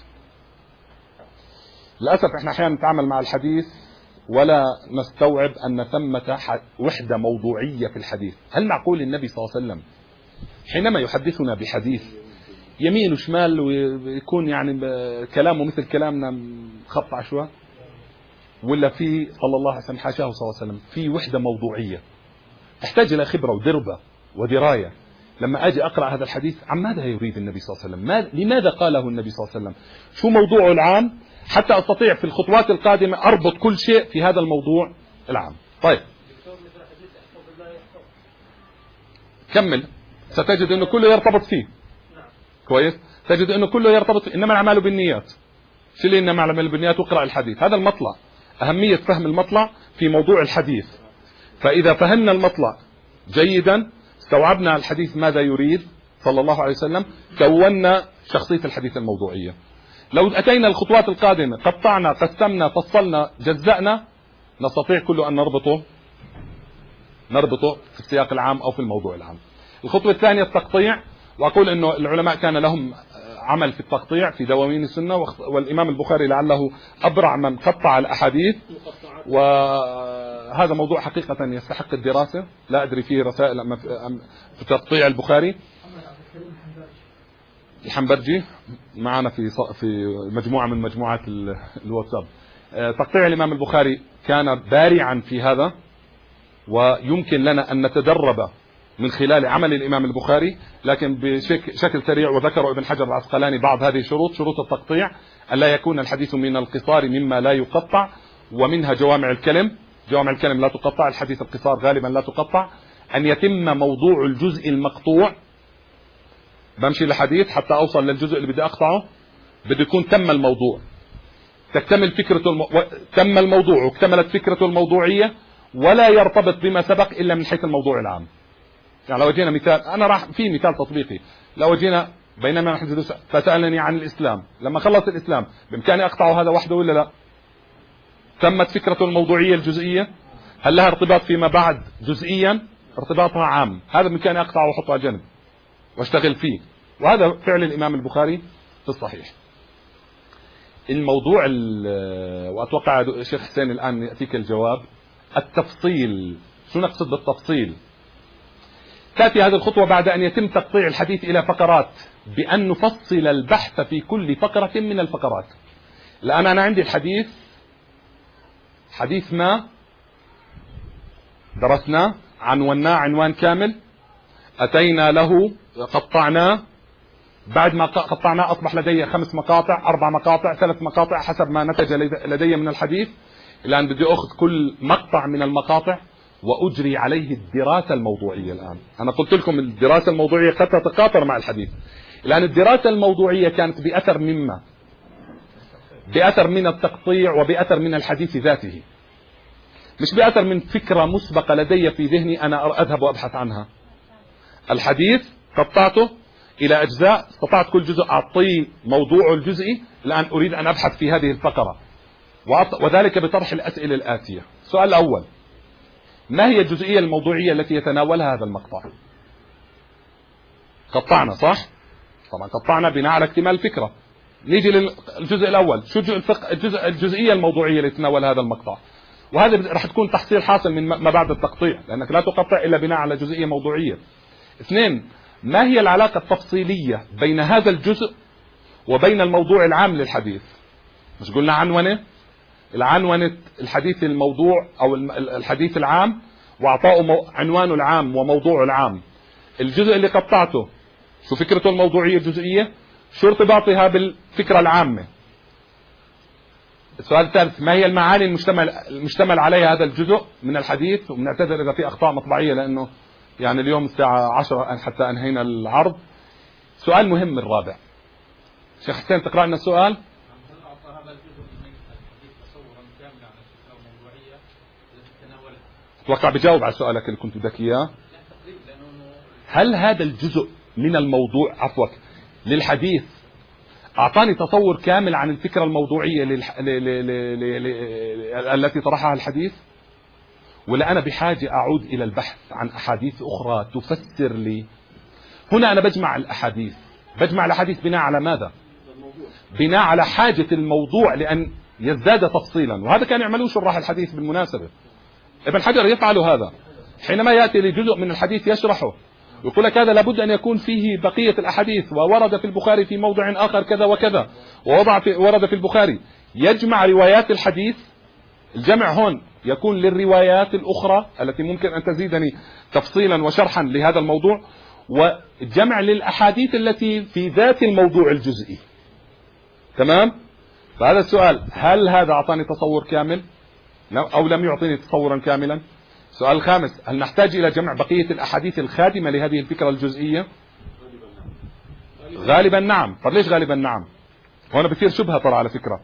للأسف احنا احيانا نتعامل مع الحديث ولا نستوعب ان ثمة وحدة موضوعية في الحديث. هل معقول النبي صلى الله عليه وسلم حينما يحدثنا بحديث يمين وشمال ويكون يعني كلامه مثل كلامنا خط عشواء، ولا في صلى الله عليه وسلم حاشاه صلى الله عليه وسلم في وحدة موضوعية تحتاج الى خبرة ودربة ودراية. لما اجي اقرأ هذا الحديث عن ماذا يريد النبي صلى الله عليه وسلم؟ لماذا قاله النبي صلى الله عليه وسلم؟ شو موضوعه العام؟ حتى استطيع في الخطوات القادمة اربط كل شيء في هذا الموضوع العام. طيب كمل، ستجد انه كله يرتبط فيه. كويس، تجد انه كله يرتبط فيه. انما الاعمال بالنيات. شو اللي انما الاعمال بالنيات؟ واقرأ الحديث. هذا المطلع، اهمية فهم المطلع في موضوع الحديث. فاذا فهمنا المطلع جيدا استوعبنا الحديث ماذا يريد صلى الله عليه وسلم، كونا شخصية الحديث الموضوعية. لو اتينا الخطوات القادمة قطعنا قسمنا فصلنا جزأنا نستطيع كله ان نربطه في السياق العام او في الموضوع العام. الخطوة الثانية التقطيع، واقول انه العلماء كان لهم عمل في التقطيع في دواوين السنة، والامام البخاري لعله ابرع من قطع الاحاديث، وهذا موضوع حقيقة يستحق الدراسة. لا ادري فيه رسائل في تقطيع البخاري. الحنبرجي معنا في مجموعة من مجموعات الواتساب. تقطيع الامام البخاري كان بارعا في هذا، ويمكن لنا ان نتدرب من خلال عمل الامام البخاري، لكن بشكل سريع. وذكر ابن حجر العسقلاني بعض هذه الشروط، شروط التقطيع: ألا يكون الحديث من القصار مما لا يقطع، ومنها جوامع الكلم. جوامع الكلم لا تقطع، الحديث القصار غالبا لا تقطع. أن يتم موضوع الجزء المقطوع، بمشي لحديث حتى أوصل للجزء اللي بدي أقطعه بده يكون تم الموضوع، تكتمل فكرته تم الموضوع واكتملت فكرته الموضوعية، ولا يرتبط بما سبق إلا من حيث الموضوع العام. يعني لو جينا مثال، أنا راح في مثال تطبيقي، لو جينا بينما نحن ندرس فسألني عن الإسلام، لما خلص الإسلام بإمكاني أقطع هذا وحده ولا لا؟ تمت فكرته الموضوعية الجزئية، هل لها ارتباط فيما بعد جزئيا؟ ارتباطها عام، هذا بإمكاني أقطعه وأحطه على جنب واشتغل فيه، وهذا فعل الإمام البخاري في الصحيح. الموضوع وأتوقع الشيخ حسين الآن يأتيك الجواب، التفصيل. شو نقصد بالتفصيل؟ تأتي هذه الخطوة بعد أن يتم تقطيع الحديث إلى فقرات، بأن نفصل البحث في كل فقرة من الفقرات. الآن أنا عندي الحديث، حديث ما درسناه، عنوناه عنوان كامل، أتينا له قطعناه، بعد ما قطعناه أصبح لدي 5 مقاطع 4 مقاطع 3 مقاطع حسب ما نتج لدي من الحديث. الآن بدي أخذ كل مقطع من المقاطع وأجري عليه الدراسة الموضوعية. الآن أنا قلت لكم الدراسة الموضوعية قد تتقاطر مع الحديث. الآن الدراسة الموضوعية كانت بأثر مما؟ بأثر من التقطيع وبأثر من الحديث ذاته، مش بأثر من فكرة مسبقة لدي في ذهني أنا أذهب وأبحث عنها. الحديث قطعته إلى أجزاء، استطعت كل جزء أعطيه موضوعه الجزئي، الآن أريد أن أبحث في هذه الفقرة، وذلك بطرح الأسئلة الآتية. السؤال الأول: ما هي الجزئية الموضوعية التي يتناولها هذا المقطع؟ قطعنا صح؟ طبعا قطعنا بناء على اكتمال الفكرة. نيجي للجزء الأول، شو الجزئية الموضوعية اللي يتناول هذا المقطع؟ وهذا راح تكون تحصيل حاصل من ما بعد التقطيع، لأنك لا تقطع إلا بناء على جزئية موضوعية. 2: ما هي العلاقة التفصيلية بين هذا الجزء وبين الموضوع العام للحديث؟ مش قلنا عنونة؟ العنونة الحديث الموضوع أو الحديث العام، وأعطاؤه عنوانه العام وموضوعه العام. الجزء اللي قطعته شو فكرته الموضوعية الجزئية؟ شو ارتباطها بالفكرة العامة؟ السؤال الثالث: ما هي المعاني المشتمل عليها هذا الجزء من الحديث؟ وبنعتذر إذا في أخطاء مطبعية لأنه يعني اليوم الساعة 10 حتى أنهينا العرض. سؤال مهم الرابع، شيخ حسين تقرأ لنا السؤال. أتوقع بجاوب على سؤالك اللي كنت بدك إياه. هل هذا الجزء من الموضوع عفوك للحديث أعطاني تصور كامل عن الفكرة الموضوعية التي طرحها الحديث، ولا أنا بحاجة أعود إلى البحث عن أحاديث أخرى تفسر لي؟ هنا أنا بجمع الأحاديث بناء على ماذا؟ بناء على حاجة الموضوع لأن يزداد تفصيلا، وهذا كان يعملوه شراح الحديث بالمناسبة. ابن حجر يفعل هذا حينما يأتي لجزء من الحديث يشرحه، يقول لك هذا لابد أن يكون فيه بقية الأحاديث، وورد في البخاري في موضع آخر كذا وكذا، ورد في البخاري. يجمع روايات الحديث، الجمع هون يكون للروايات الأخرى التي ممكن أن تزيدني تفصيلا وشرحا لهذا الموضوع، وجمع للأحاديث التي في ذات الموضوع الجزئي. تمام؟ فهذا السؤال: هل هذا أعطاني تصور كامل أو لم يعطيني تصورا كاملا؟ السؤال الخامس: هل نحتاج إلى جمع بقية الأحاديث الخادمة لهذه الفكرة الجزئية؟ غالبا نعم. طب ليش غالبا نعم؟ هنا بثير شبهة ترى على فكرة.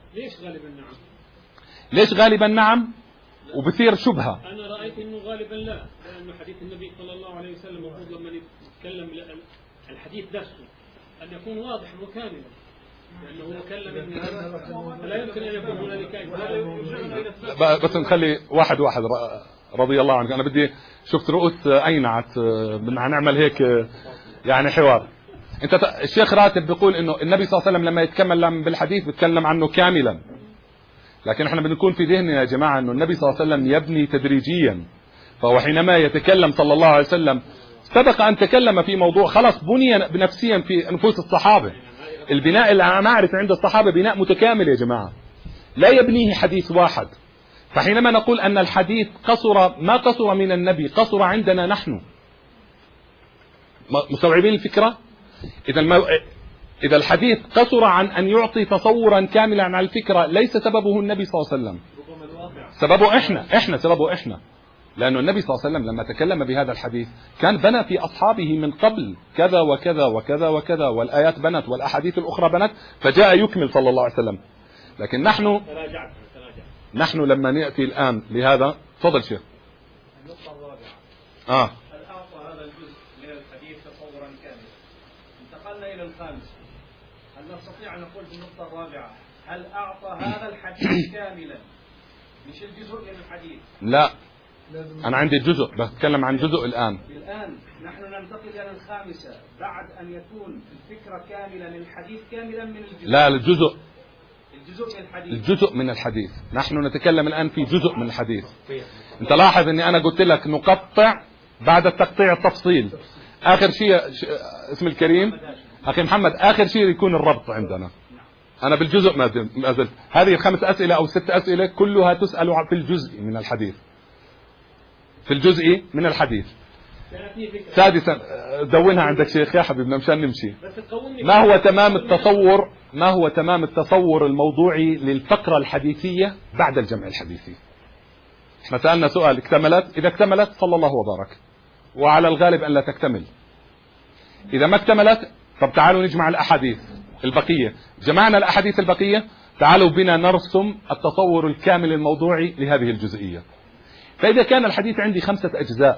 ليش غالبا نعم وبثير شبهة؟ أنا رأيت إنه غالبا لا، لأنه حديث النبي صلى الله عليه وسلم المفروض لما نتكلم الحديث نفسه أن يكون واضحا وكاملا، لأنه تكلم لا يمكن أن يكون هنالك. بس نخلي واحد رضي الله عنك. أنا بدي شفت رؤوس أينعت، بدنا نعمل هيك يعني حوار. أنت الشيخ راتب بيقول إنه النبي صلى الله عليه وسلم لما يتكلم بالحديث بيتكلم عنه كاملا، لكن احنا بنكون في ذهننا يا جماعة إنه النبي صلى الله عليه وسلم يبني تدريجيا، فهو حينما يتكلم صلى الله عليه وسلم سبق أن تكلم في موضوع خلاص بني بنفسيا في نفوس الصحابة. البناء اللي أنا أعرف عند الصحابة بناء متكامل يا جماعة، لا يبنيه حديث واحد. فحينما نقول أن الحديث قصر، ما قصر من النبي، قصر عندنا نحن. مستوعبين الفكرة؟ إذا الحديث قصر عن أن يعطي تصورا كاملا عن الفكرة، ليس سببه النبي صلى الله عليه وسلم، سببه إحنا سببه إحنا. لأن النبي صلى الله عليه وسلم لما تكلم بهذا الحديث كان بنى في أصحابه من قبل كذا وكذا وكذا وكذا، والآيات بنت والأحاديث الأخرى بنت، فجاء يكمل صلى الله عليه وسلم. لكن نحن لما نأتي الآن لهذا، تفضل شيخ. النقطة الرابعة. هل أعطى هذا الجزء انتقلنا الى الخامس، هل نستطيع ان نقول في النقطه الرابعه هل اعطى هذا الحديث كاملا مش الجزء من الحديث؟ لا، انا عندي جزء، بتكلم عن جزء الان. نحن ننتقل الى الخامسه بعد ان يكون الفكره كامله من الحديث كاملا من الجزء. لا، الجزء من الحديث. الجزء من الحديث. نحن نتكلم الان في جزء من الحديث. انت لاحظ اني انا قلت لك نقطع بعد التقطيع التفصيل. اخر شيء اسم الكريم اخي محمد، اخر شيء يكون الربط عندنا. انا بالجزء ما زلت. هذه ال5 اسئله او 6 اسئله كلها تسال في الجزء من الحديث. في الجزء من الحديث. سادسا دونها عندك شيخ يا حبيبنا مشان نمشي. ما هو تمام التصور الموضوعي للفقرة الحديثية بعد الجمع الحديثي؟ احنا سألنا سؤال اكتملت، اذا اكتملت صلى الله وبارك، وعلى الغالب ان لا تكتمل. اذا ما اكتملت طب تعالوا نجمع الاحاديث البقية. جمعنا الاحاديث البقية، تعالوا بنا نرسم التصور الكامل الموضوعي لهذه الجزئية. فاذا كان الحديث عندي 5 اجزاء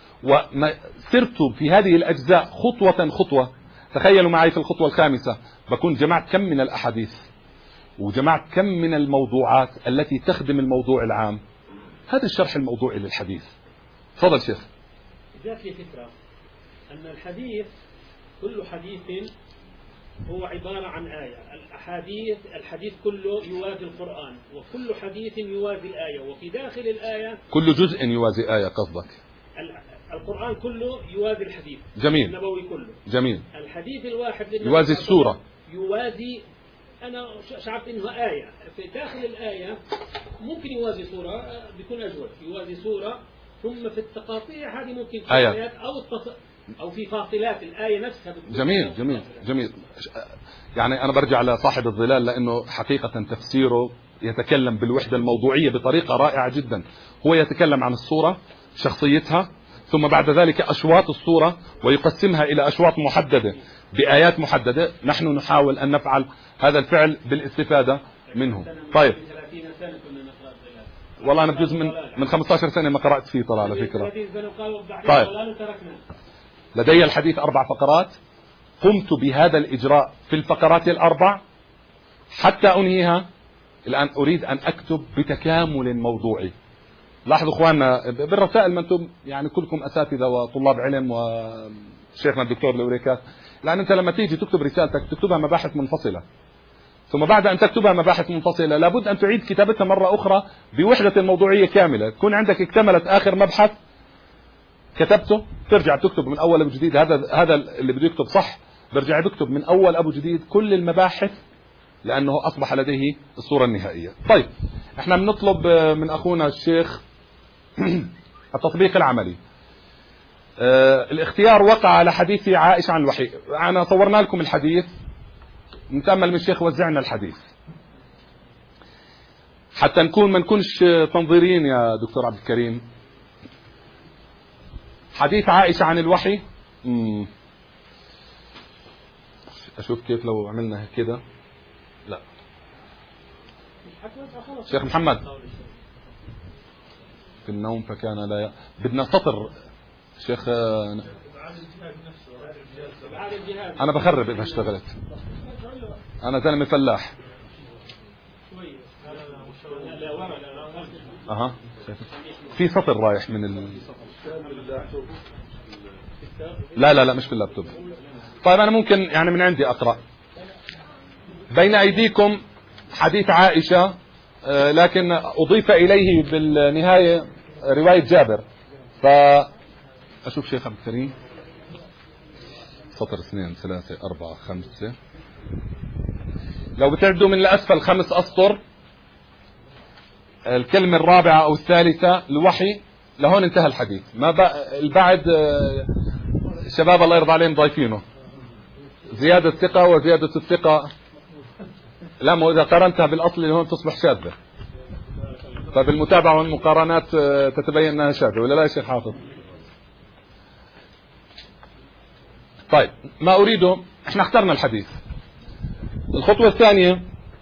وسرت في هذه الأجزاء خطوة خطوة، تخيلوا معي في الخطوة الخامسة بكون جمعت كم من الأحاديث وجمعت كم من الموضوعات التي تخدم الموضوع العام. هذا الشرح الموضوعي للحديث. تفضل شيخ. جات لي فكرة أن الحديث كل حديث هو عبارة عن آية. الحديث كله يوازي القرآن، وكل حديث يوازي الآية، وفي داخل الآية كل جزء يوازي آية. قصدك القرآن كله يوازي الحديث. جميل. النبوي كله. جميل. الحديث الواحد يوازي السورة. يوازي، أنا شعرت إنه آية في داخل الآية ممكن يوازي سورة، بيكون أجود يوازي سورة، ثم في التقاطيع هذه ممكن في آيات أو في فاصلات الآية نفسها. جميل جميل جميل. يعني أنا برجع لصاحب الظلال لأنه حقيقة تفسيره يتكلم بالوحدة الموضوعية بطريقة رائعة جدا. هو يتكلم عن الصورة، شخصيتها، ثم بعد ذلك أشواط الصورة، ويقسمها إلى أشواط محددة بآيات محددة. نحن نحاول أن نفعل هذا الفعل بالاستفادة منه. طيب، والله أنا بجوز من 15 سنة ما قرأت فيه طلع على فكرة. طيب، لدي الحديث 4 فقرات، قمت بهذا الإجراء في الفقرات ال4 حتى أنهيها. الآن أريد أن أكتب بتكامل موضوعي. لاحظوا اخواننا بالرسائل، ما انتم يعني كلكم اساتذه وطلاب علم، وشيخنا الدكتور لوريكات، لان انت لما تيجي تكتب رسالتك تكتبها مباحث منفصله، ثم بعد ان تكتبها مباحث منفصله لابد ان تعيد كتابتها مره اخرى بوحده الموضوعيه كامله. تكون عندك اكتملت اخر مبحث كتبته، ترجع تكتب من اول ابو جديد. هذا اللي بده يكتب صح برجع بكتب من اول ابو جديد كل المباحث، لانه اصبح لديه الصوره النهائيه. طيب، احنا بنطلب من اخونا الشيخ التطبيق العملي. الاختيار وقع على حديث عائشة عن الوحي. أنا صورنا لكم الحديث، نتأمل من الشيخ وزعنا الحديث حتى ما نكونش تنظيرين يا دكتور عبد الكريم. حديث عائشة عن الوحي. أشوف كيف لو عملنا كده. لا شيخ محمد، في النوم فكان لا بدنا سطر شيخ. انا بخرب اذا اشتغلت، انا زلمه فلاح. اها في سطر رايح من لا مش في اللابتوب. طيب انا ممكن يعني من عندي اقرا. بين ايديكم حديث عائشة، لكن اضيف اليه بالنهاية رواية جابر. فاشوف شيخ عبد الكريم، سطر 2 3 4 5. لو بتعدوا من الاسفل 5 اسطر، الكلمة الرابعة او الثالثة الوحي، لهون انتهى الحديث. ما البعد الشباب الله يرضى عليهم ضايفينه زيادة ثقة وزيادة الثقة. لا، ما اذا قارنتها بالاصل هون تصبح شاذة، فبالمتابعة والمقارنات تتبين انها شاذة، ولا لا يا شيخ حافظ؟ طيب، ما اريده، احنا اخترنا الحديث. الخطوة الثانية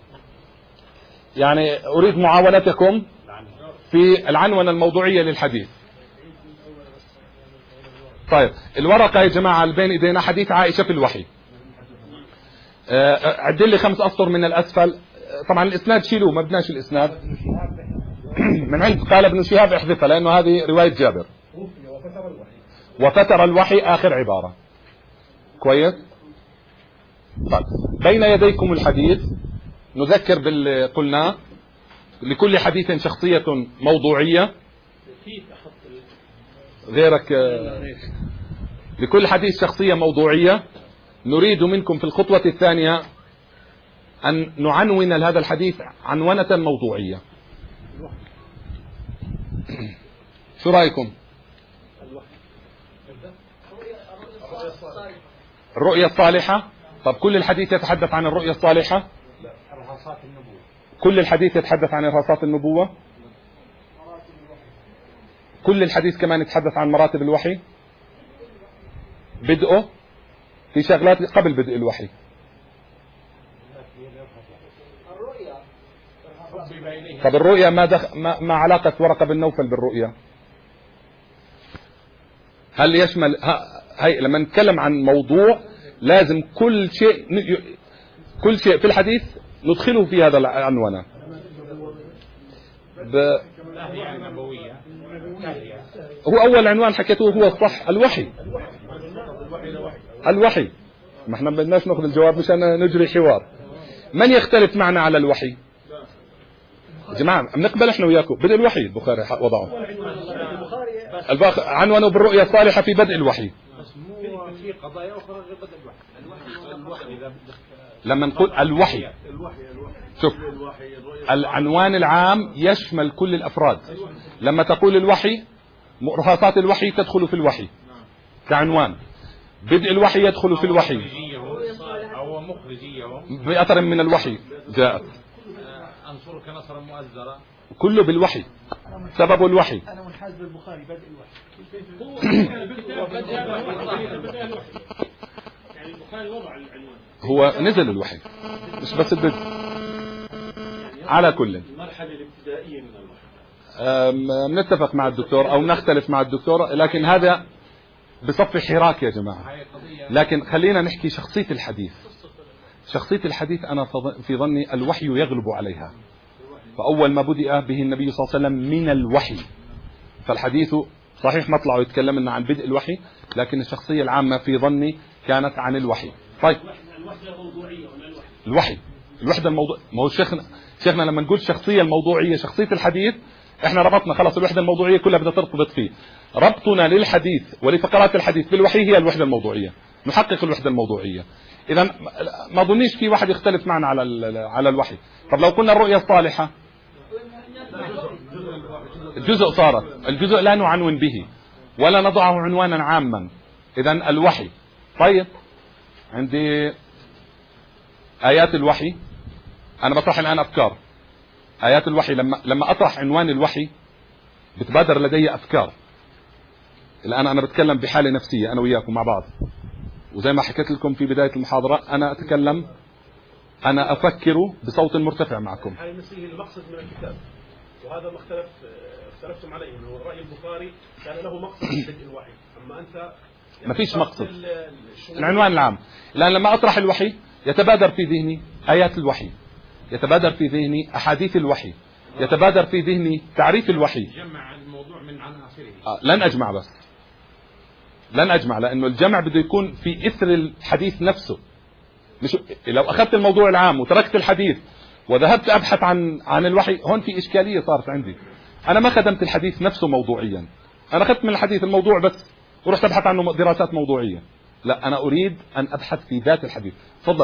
يعني اريد معاونتكم في العنونة الموضوعية للحديث. طيب، الورقة يا جماعة اللي بين ايدينا حديث عائشة في الوحي. عدل لي 5 أسطر من الأسفل. طبعا الإسناد شيلوه، ما بدناش الإسناد. من عند قال ابن شهاب احذفها لأنه هذه رواية جابر. وفتر الوحي آخر عبارة. كويس. طيب بين يديكم الحديث. نذكر باللي قلناه. لكل حديث شخصية موضوعية. غيرك لكل حديث شخصية موضوعية. نريد منكم في الخطوة الثانية أن نعنون هذا الحديث عنونة موضوعية. شو رأيكم؟ الرؤية الصالحة. طب كل الحديث يتحدث عن الرؤية الصالحة؟ كل الحديث يتحدث عن إرهاصات النبوة؟ كل الحديث كمان يتحدث عن مراتب الوحي؟ بدءه في شغلات قبل بدء الوحي. طب الرؤيا ما علاقة ورقة بن نوفل بالرؤيا؟ هل يشمل هي لما نتكلم عن موضوع لازم كل شيء في الحديث ندخله في هذا العنوان. هو أول عنوان حكيته هو الصح، الوحي. ما احنا بدناش ناخذ الجواب مشان نجري حوار. من يختلف معنا على الوحي؟ يا جماعة بنقبل احنا وياكم. بدء الوحي البخاري وضعه عنوانه بالرؤيا الصالحة في بدء الوحي. في قضايا أخرى غير بدء الوحي. لما نقول الوحي شوف العنوان العام يشمل كل الأفراد. لما تقول الوحي مرهفات الوحي تدخل في الوحي كعنوان. بدء الوحي يدخل في الوحي. أو مخرجية بأثر من الوحي جاءت. أنصرك نصرا مؤزرا. كله بالوحي. سبب الوحي. أنا منحاز بالبخاري بدء الوحي. يعني البخاري وضع العنوان. هو نزل الوحي مش بس البدء. على كل المرحلة الابتدائية من الوحي. نتفق مع الدكتور أو نختلف مع الدكتور، لكن هذا بصف حراك يا جماعة. لكن خلينا نحكي شخصية الحديث. شخصية الحديث أنا في ظني الوحي يغلب عليها. فأول ما بدأ به النبي صلى الله عليه وسلم من الوحي. فالحديث صحيح مطلعه يتكلم لنا عن بدء الوحي، لكن الشخصية العامة في ظني كانت عن الوحي. طيب الوحدة موضوعية ولا الوحدة الموضوع. ما هو شيخنا لما نقول الشخصية الموضوعية شخصية الحديث احنا ربطنا خلاص الوحدة الموضوعية كلها بدها ترتبط فيه. ربطنا للحديث ولفقرات الحديث بالوحي هي الوحدة الموضوعية. نحقق الوحدة الموضوعية. إذا ما ظنيش في واحد يختلف معنا على الوحي. طب لو قلنا الرؤية الصالحة الجزء صارت الجزء لا نعنون به ولا نضعه عنوانا عاما. إذا الوحي. طيب عندي آيات الوحي. أنا بطرح الآن أفكار. آيات الوحي لما أطرح عنوان الوحي بتبادر لدي أفكار. الآن أنا بتكلم بحالة نفسية أنا وياكم مع بعض، وزي ما حكيت لكم في بداية المحاضرة أنا أتكلم، أنا أفكر بصوت مرتفع معكم. هذا المقصد من الكتاب، وهذا ما اختلفتم عليه. انه رأي البخاري كان له مقصد في بدء الوحي، اما انت ما فيش مقصد. العنوان العام. الآن لما أطرح الوحي يتبادر في ذهني آيات الوحي، يتبادر في ذهني أحاديث الوحي، يتبادر في ذهني تعريف الوحي. جمع الموضوع من عناصره. لن أجمع، بس لن أجمع، لأنه الجمع بده يكون في إثر الحديث نفسه. مش لو أخذت الموضوع العام وتركت الحديث وذهبت أبحث عن الوحي، هون في إشكالية صارت عندي. أنا ما خدمت الحديث نفسه موضوعيا، أنا أخذت من الحديث الموضوع بس ورحت أبحث عنه دراسات موضوعية. لا، أنا أريد أن أبحث في ذات الحديث. تفضل.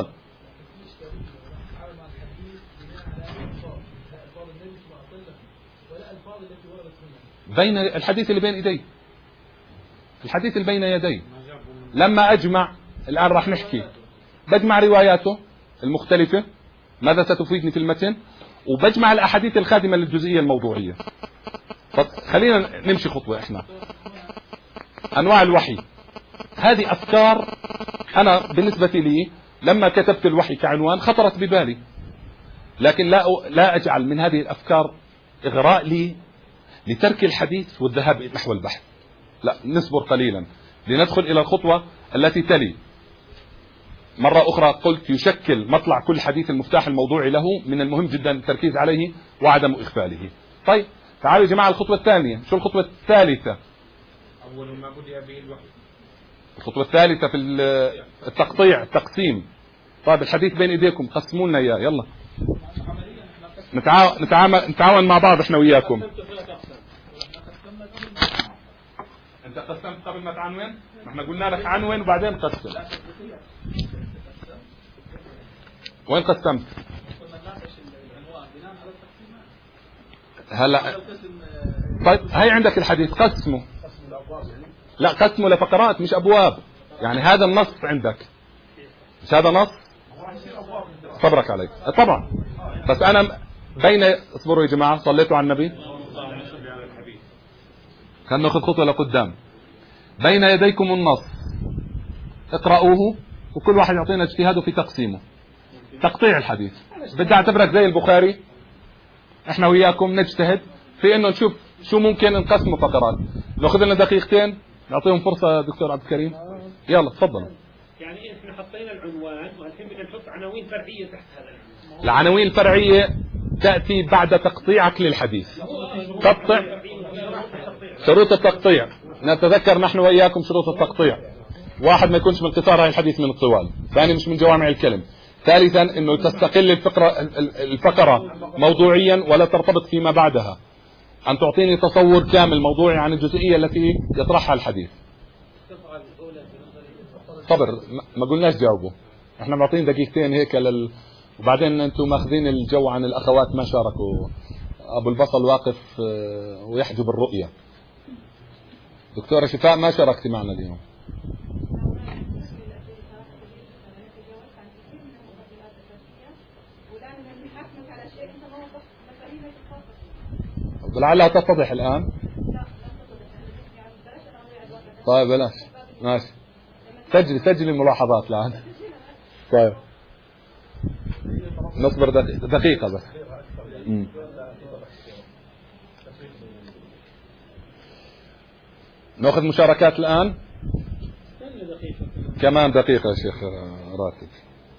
بين الحديث اللي بين يدي، الحديث اللي بين يدي لما أجمع، الآن راح نحكي، بجمع رواياته المختلفة ماذا ستفيدني في المتن، وبجمع الأحاديث الخادمة للجزئية الموضوعية. خلينا نمشي خطوة. إحنا أنواع الوحي هذه أفكار أنا بالنسبة لي لما كتبت الوحي كعنوان خطرت ببالي، لكن لا أجعل من هذه الأفكار إغراء لي لترك الحديث والذهاب نحو البحث. لا، نصبر قليلا لندخل إلى الخطوة التي تلي. مرة أخرى قلت يشكل مطلع كل حديث المفتاح الموضوعي له، من المهم جدا التركيز عليه وعدم إغفاله. طيب تعالوا يا جماعة الخطوة الثانية. شو الخطوة الثالثة؟ أول ما بدأ به الوحي. الخطوة الثالثة في التقطيع، التقسيم. طيب الحديث بين ايديكم، قسموا لنا اياه يلا. نتعاون مع بعض احنا وياكم. انت قسمت قبل ما تعنون؟ ما احنا قلنا لك عنون وبعدين قسم. وين قسمت؟ هلا طيب هي عندك الحديث قسمه. لا قسمه لفقرات مش ابواب. يعني هذا النص عندك، مش هذا نص؟ صبرك عليك طبعا. بس انا بين، اصبروا يا جماعه، صليتوا على النبي. خلينا ناخذ خطوه لقدام. بين يديكم النص، اقرأوه وكل واحد يعطينا اجتهاده في تقسيمه. تقطيع الحديث بدي اعتبرك زي البخاري، احنا وياكم نجتهد في انه نشوف شو ممكن نقسمه فقرات. ناخذ لنا دقيقتين نعطيهم فرصه. دكتور عبد الكريم يلا تفضل. يعني احنا حطينا العنوان والحين بدنا نحط عناوين فرعيه تحت هذا العنوان. العناوين الفرعيه تاتي بعد تقطيعك للحديث. قطع شروط التقطيع. نتذكر نحن واياكم شروط التقطيع. واحد ما يكونش من قصار هاي الحديث من الطوال، ثاني مش من جوامع الكلم، ثالثا انه تستقل الفقره موضوعيا ولا ترتبط فيما بعدها، ان تعطيني تصور كامل موضوعي عن الجزئيه التي يطرحها الحديث. صبر، ما قلناش جاوبوا، احنا معطين دقيقتين هيك وبعدين انتم ماخذين الجو عن الاخوات ما شاركوا. ابو البصل واقف ويحجب الرؤيه. دكتورة شفاء ما شاركتي معنا اليوم. لعلها تتضح الآن. طيب بلاش، ماشي، سجلي الملاحظات الآن. طيب نصبر دقيقة بس. ناخذ مشاركات الآن. كمان دقيقة يا شيخ راتب.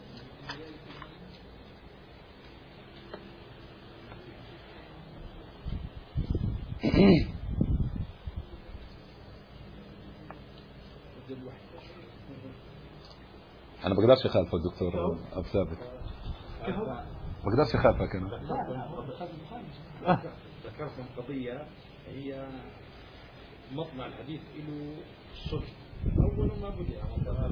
أنا بقدرش أخالفك دكتور أبو ثابت، بقدرش أخالفك أنا. ذكرت قضية هي مطلع الحديث له الصلح أول ما بدأ.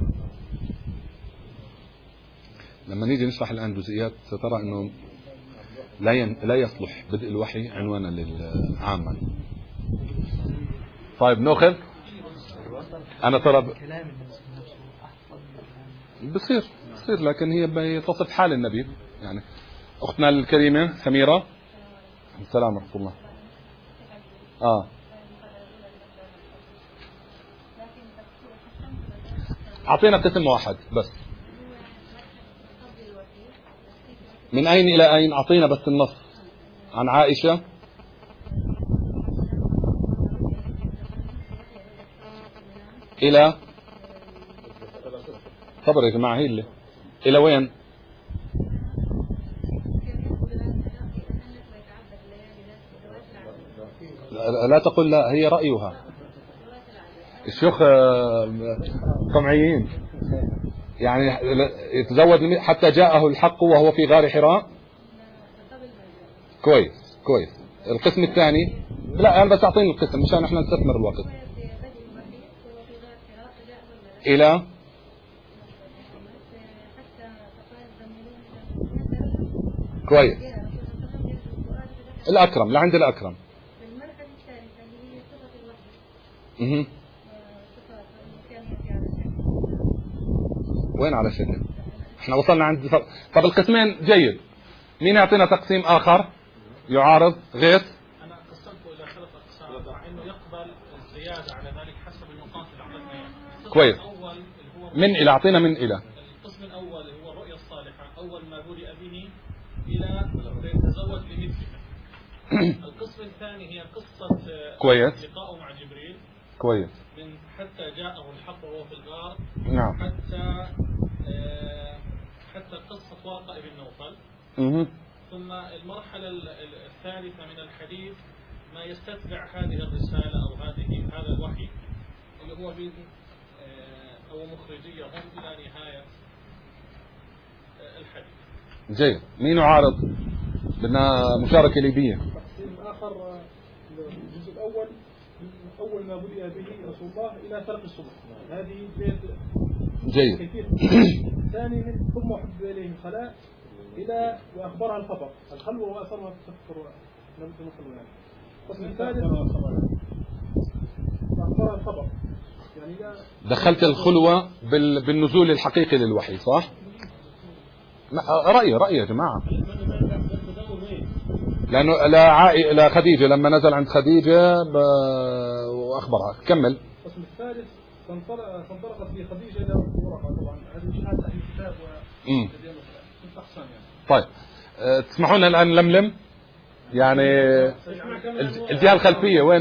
لما نيجي نشرح الآن جزئيات سترى أنه لا يصلح بدء الوحي عنوانا للعامة. طيب نأخذ. أنا ترى بصير لكن هي تصف حال النبي. يعني أختنا الكريمة سميرة، السلام ورحمة الله. أعطينا قسم واحد بس. من أين إلى أين؟ أعطينا بس النص. عن عائشة إلى، صبر يا جماعة، هي اللي إلى وين؟ لا تقل لا، هي رأيها. الشيوخ قمعيين يعني يتزوج حتى جاءه الحق وهو في غار حراء. كويس. القسم الثاني لا انا بس اعطيني القسم مشان احنا نستثمر الوقت. الى كويس. الاكرم لعند الاكرم. وين على شكل؟ احنا وصلنا عند طب القسمين جيد. مين يعطينا تقسيم اخر يعارض غير؟ انا قسمته الى 3 اقسام مع انه يقبل الزياده على ذلك حسب النقاط اللي اعطتني. كويس. من الى اعطينا من الى. القسم الاول هو الرؤيا الصالحه، اول ما بدأ به الى يتزوج بمثله. القسم الثاني هي قصه كويس. لقائه مع جبريل. كويس. من حتى جاءه الحق وهو في الغار. نعم. حتى حتى قصة ورقة ابن نوفل. ثم المرحلة الثالثة من الحديث ما يستتبع هذه الرسالة أو هذا الوحي اللي هو أو مخرجيهم إلى نهاية الحديث. جيد. مين يعارض؟ بدنا مشاركة ليبية. تقسيم آخر الجزء الأول من أول ما بدأ به رسول الله إلى فرق الصبح، هذه جيد. الثاني من ثم حب إليه الخلاء إلى وأخبرها الخبر الخلوة وأثرها تفكر لم تنقل يعني. القسم الثالث وأخبرها الخبر يعني دخلت الخلوة بالنزول الحقيقي للوحي صح؟ رأيي يا جماعة. لأنه لا خديجة لما نزل عند خديجة وأخبرها. كمل. القسم الثالث فانطلقت به خديجة إلى ورقة. طبعا هذه شهادة أهل الكتاب طيب تسمحون الآن نلملم يعني الجهة الخلفية وين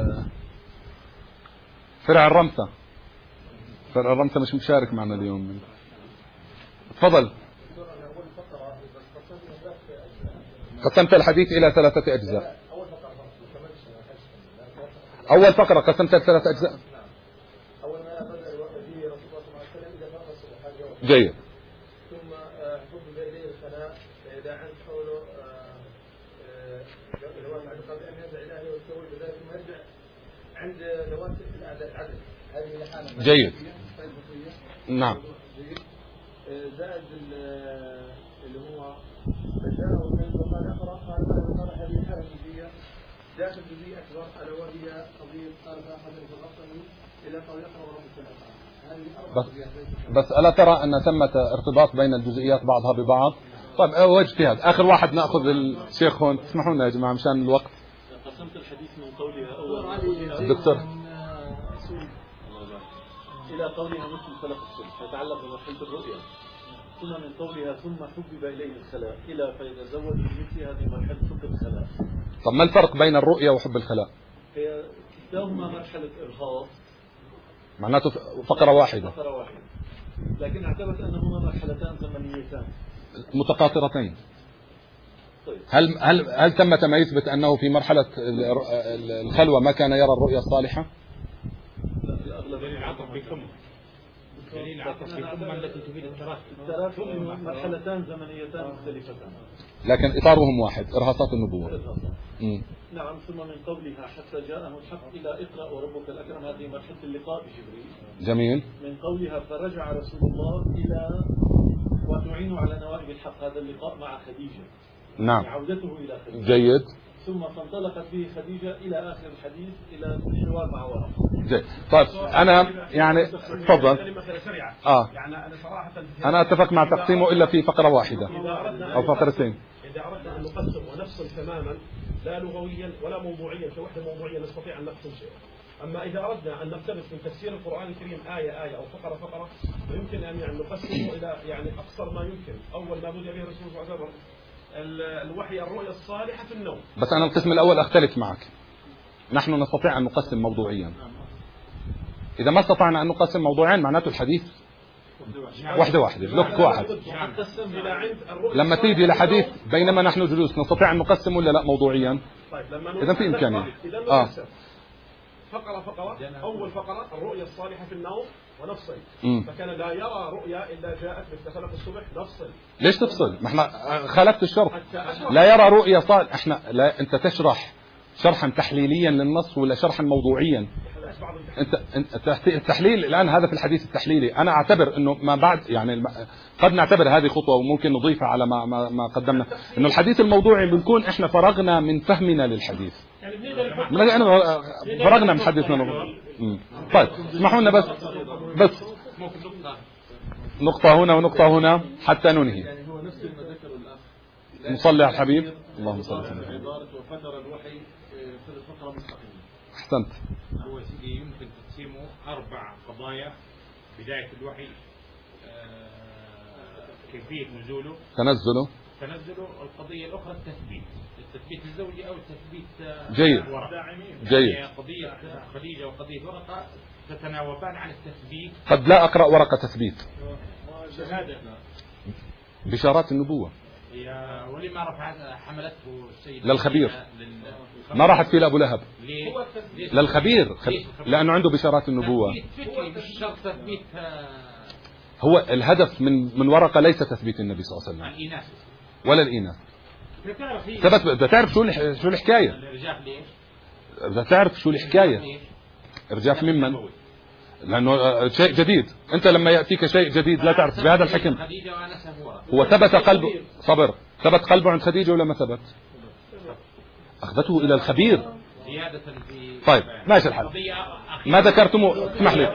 فرع الرمسة. فرع الرمسة مش مشارك معنا اليوم. تفضل. قسمت الحديث إلى 3 أجزاء. أول فقرة قسمتها ل3 أجزاء. أول ما بدأ به رسول الله صلى الله عليه وسلم إذا فرق الصبح. جيد. ثم حب إليه الخلاء فإذا عند حوله لوات اعتقاد أن يرجع إلهي والسوي بذلك ثم يرجع عند لوات العدل. هذه حالة. جيد. نعم. زائد اللي هو فجاءه النبي وقال اقرا قال ما هذه حاله جزئيه داخل جزئيه اكبر الا وهي قضيه قال فاحد في الاصل الى قول اقرا وربك الاعلى. بس ألا ترى أن ثمة ارتباط بين الجزئيات بعضها ببعض؟ طيب واجتهاد. آخر واحد نأخذ الشيخ هون. تسمحوا لنا يا جماعة مشان الوقت. قسمت الحديث من قولها الدكتور إلى قولها مثل فلق الصبح يتعلق بمرحلة الرؤيا، ثم من قولها ثم حبب إليه الخلاء إلى فإذا زود بمثل هذه مرحلة حب الخلاء. طب ما الفرق بين الرؤيا وحب الخلاء؟ هي كلاهما مرحلة إرهاص، معناته فقرة واحدة. فقرة واحدة، لكن اعتبرت أنهما مرحلتان زمنيتان متقاطرتين. طيب. هل ثمة ما يثبت أنه في مرحلة الخلوة ما كان يرى الرؤيا الصالحة؟ دليل عطف بكم. دليل عطف بكم التي تفيد التراكم. التراكم مرحلتان زمنيتان مختلفتان. لكن إطارهم واحد، إرهاصات النبوة. نعم. ثم من قولها حتى جاءه الحق إلى اقرأ وربك الأكرم، هذه مرحلة اللقاء بجبريل. جميل. من قولها فرجع رسول الله إلى وتعين على نوائب الحق، هذا اللقاء مع خديجة. نعم. عودته إلى خديجة. جيد. ثم فانطلقت به خديجة إلى آخر الحديث إلى الحوار مع ورقة. جيد. طيب أنا يعني تفضل. يعني أنا صراحة أنا أتفق مع تقسيمه إلا في فقرة واحدة أو فقرتين. إذا أردنا أن نقسم ونفصل تماما لا لغويا ولا موضوعيا كوحدة موضوعية نستطيع أن نقسم شيئا. أما إذا أردنا أن نقتبس من تفسير القرآن الكريم آية أو فقرة فيمكن أن نقسمه إلى يعني أقصر ما يمكن. أول ما بدأ به الرسول صلى الله عليه وسلم الوحي الرؤيا الصالحة في النوم. بس أنا القسم الأول أختلف معك. نحن نستطيع أن نقسم موضوعيا. إذا ما استطعنا أن نقسم موضوعين معناته الحديث واحدة بلوك واحد. لما تيجي لحديث بينما نحن جلوس نستطيع أن نقسم ولا لا موضوعيا؟ إذا في إمكانية. فقرة أول فقرة الرؤيا الصالحة في النوم ونفصل. فكان لا يرى رؤيا إلا جاءت مثل فلق الصبح. نفصل. ليش تفصل؟ ما احنا خالفت الشرح. لا يرى رؤيا صالحة. احنا لا أنت تشرح شرحا تحليليا للنص ولا شرحا موضوعيا؟ انت التحليل الآن هذا في الحديث التحليلي. أنا أعتبر إنه ما بعد يعني قد نعتبر هذه خطوة وممكن نضيفها على ما قدمنا، إنه الحديث الموضوعي بنكون إحنا فرغنا من فهمنا للحديث. أنا فرغنا من حديثنا. طيب اسمحوا لنا بس نقطة هنا ونقطة هنا حتى ننهي. يعني هو نفس ما ذكره الأخ. نصلي على الحبيب. اللهم صل وسلم. عبارة وفتر الوحي في الفترة مستقيمة. أحسنت. هو سيدي يمكن تقسيمه 4 قضايا: بداية الوحي، كيفية نزوله، تنزله، القضية الأخرى التثبيت الزوجي أو التثبيت جيد. يعني قضية خديجة وقضية ورقة تتناوبان عن التثبيت. قد لا أقرأ ورقة تثبيت. شهادة بشارات النبوة ولما رفع حملته السيد للخبير، ما راحت فيه لأبو لهب، للخبير، لأنه عنده بشارات النبوة. مش شرط تثبيت. هو الهدف من ورقة ليس تثبيت النبي صلى الله عليه وسلم الإناث ولا الإناث. ثبت. بدها تعرف شو الحكاية، بدها تعرف شو الحكاية. إرجاف ممن؟ لأنه شيء جديد. أنت لما يأتيك شيء جديد لا تعرف بهذا الحكم. هو ثبت قلبه، صبر، ثبت قلبه عند خديجة ولا ما ثبت؟ أخذته إلى الخبير. طيب ماشي الحال. ما ذكرتموه، اسمح لي.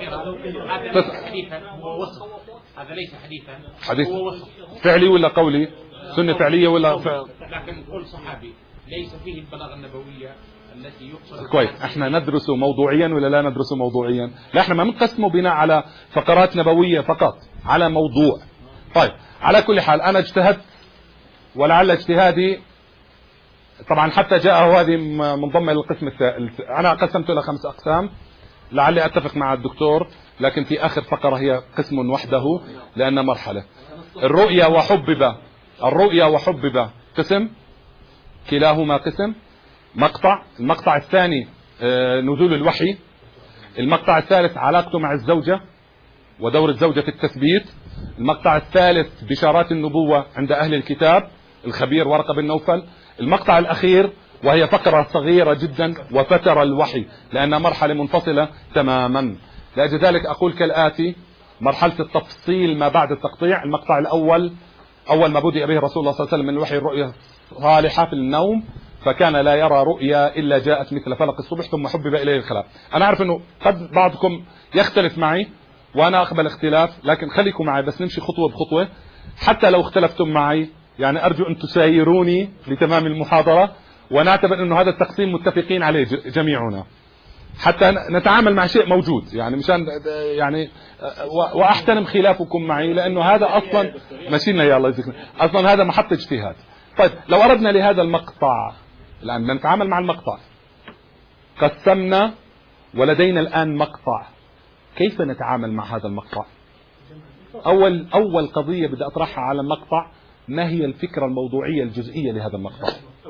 هذا ليس حديثا، حديث فعلي ولا قولي؟ سنة فعلية ولا لكن قول صحابي ليس فيه البلاغة النبوية التي يقصد. كويس. احنا ندرس موضوعيا ولا لا ندرس موضوعيا؟ لا، احنا ما بنقسمه بناء على فقرات نبوية فقط، على موضوع. طيب على كل حال انا اجتهدت، ولعل اجتهادي طبعا حتى جاءه هذه منضمة للقسم الثالث. انا قسمته الى 5 أقسام، لعلي اتفق مع الدكتور، لكن في اخر فقرة هي قسم وحده لان مرحلة. الرؤيا وحبب، الرؤيا وحبب قسم، كلاهما قسم. مقطع، المقطع الثاني نزول الوحي. المقطع الثالث علاقته مع الزوجة ودور الزوجة في التثبيت. المقطع الثالث بشارات النبوة عند أهل الكتاب، الخبير ورقة بن نوفل. المقطع الأخير وهي فقرة صغيرة جدا، وفتر الوحي، لأنها مرحلة منفصلة تماما. لأجل ذلك أقول كالآتي: مرحلة التفصيل ما بعد التقطيع. المقطع الأول أول ما بدأ به رسول الله صلى الله عليه وسلم من الوحي الرؤيا صالحة في النوم، فكان لا يرى رؤيا إلا جاءت مثل فلق الصبح ثم حبب إليه الخلاء. أنا أعرف أنه قد بعضكم يختلف معي وأنا أقبل اختلاف، لكن خليكم معي بس نمشي خطوة بخطوة. حتى لو اختلفتم معي يعني أرجو أن تسايروني لتمام المحاضرة، ونعتبر أنه هذا التقسيم متفقين عليه جميعنا، حتى نتعامل مع شيء موجود، يعني مشان يعني واحترم خلافكم معي، لانه هذا اصلا ماشينا يا الله يجزيكم، اصلا هذا محط اجتهاد. طيب لو اردنا لهذا المقطع الان بدنا نتعامل مع المقطع، قسمنا ولدينا الان مقطع، كيف نتعامل مع هذا المقطع؟ اول قضية بدي اطرحها على المقطع: ما هي الفكرة الموضوعية الجزئية لهذا المقطع؟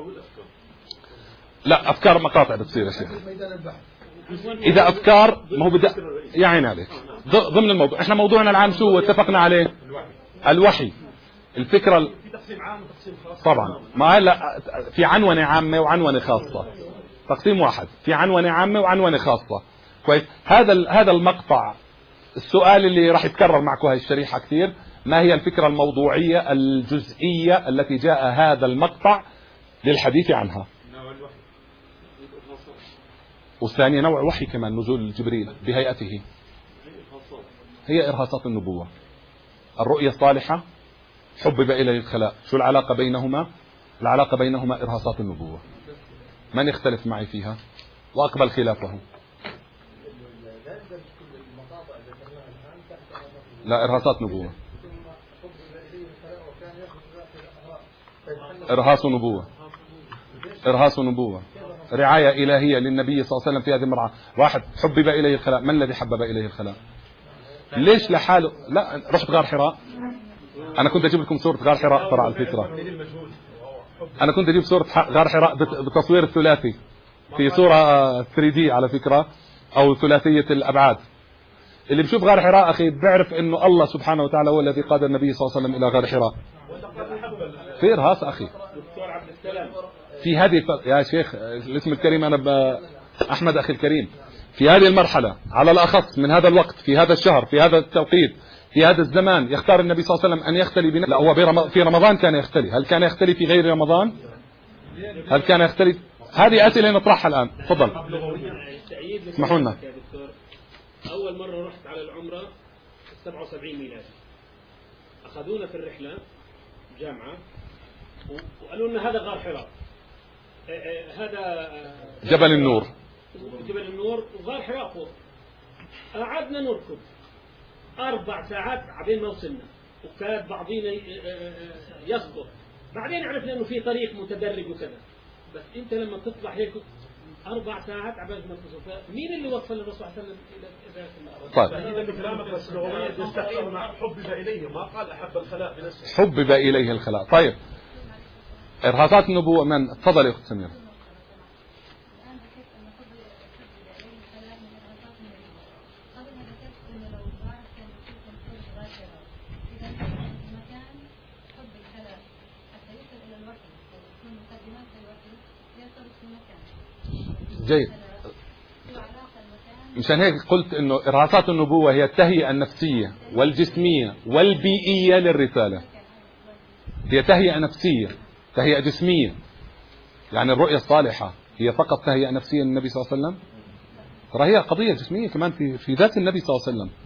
لا افكار مقاطع بتصير يا شيخ. اذا افكار ما هو بدأ يا عين عليك ضمن الموضوع. احنا موضوعنا العام شو اتفقنا عليه؟ الوحي. الفكرة في تقسيم عام وتقسيم خاص طبعا، ما لا في عنونة عامة وعنونة خاصة، تقسيم واحد في عنونة عامة وعنونة خاصة. كويس. هذا المقطع السؤال اللي راح يتكرر معكم هاي الشريحة كثير: ما هي الفكرة الموضوعية الجزئية التي جاء هذا المقطع للحديث عنها؟ والثانية نوع وحي كمان، نزول جبريل بهيئته، هي إرهاصات النبوة. الرؤية الصالحة، حبب إليه الخلاء، شو العلاقة بينهما؟ العلاقة بينهما إرهاصات النبوة، من يختلف معي فيها وأقبل خلافه؟ لا، إرهاصات نبوة، إرهاص نبوة، إرهاص نبوة، رعاية إلهية للنبي صلى الله عليه وسلم في هذه المرعى. واحد حبب إليه الخلاء، من الذي حبب إليه الخلاء؟ ليش لحاله؟ لا، رحت غار حراء. أنا كنت أجيب لكم صورة غار حراء ترى على الفكرة. أنا كنت أجيب صورة غار حراء بتصوير الثلاثي في صورة 3D على فكرة، أو ثلاثية الأبعاد. اللي بشوف غار حراء أخي بيعرف إنه الله سبحانه وتعالى هو الذي قاد النبي صلى الله عليه وسلم إلى غار حراء. في إرهاص أخي في هذه يا شيخ الاسم الكريم، أنا أحمد أخي الكريم، في هذه المرحلة على الأخص من هذا الوقت، في هذا الشهر، في هذا التوقيت، في هذا الزمان، يختار النبي صلى الله عليه وسلم أن يختلي بنا. لا، هو في رمضان كان يختلي. هل كان يختلي في غير رمضان؟ هل كان يختلي؟ هذه أسئلة نطرحها الآن. تفضل اسمحوا لنا. أول مرة رحت على العمرة 77 ميلادي، أخذونا في الرحلة جامعة وقالوا لنا هذا غار حراء، هذا جبل النور، جبل النور وغار حراء فوق. قعدنا نركض 4 ساعات عبين ما وصلنا، وكاد بعضينا يسقط. بعدين عرفنا انه في طريق متدرج وكذا، بس انت لما تطلع هيك 4 ساعات عبال ما تصل. مين اللي وصل الرسول صلى الله عليه وسلم إلى طيب إذا بكلامك بس لغويا يستقيم حبب إليه، ما قال أحب الخلاء بنفسه. حبب إليه الخلاء. طيب إرهاصات النبوة من؟ تفضل يا أخت سميرة. جيد. مشان هيك قلت انه ارهاصات النبوة هي التهيئة النفسية والجسمية والبيئية للرسالة. هي تهيئة نفسية، تهيئة جسمية. يعني الرؤية الصالحة هي فقط تهيئة نفسية للنبي صلى الله عليه وسلم؟ ترى هي قضية جسمية كمان في ذات النبي صلى الله عليه وسلم.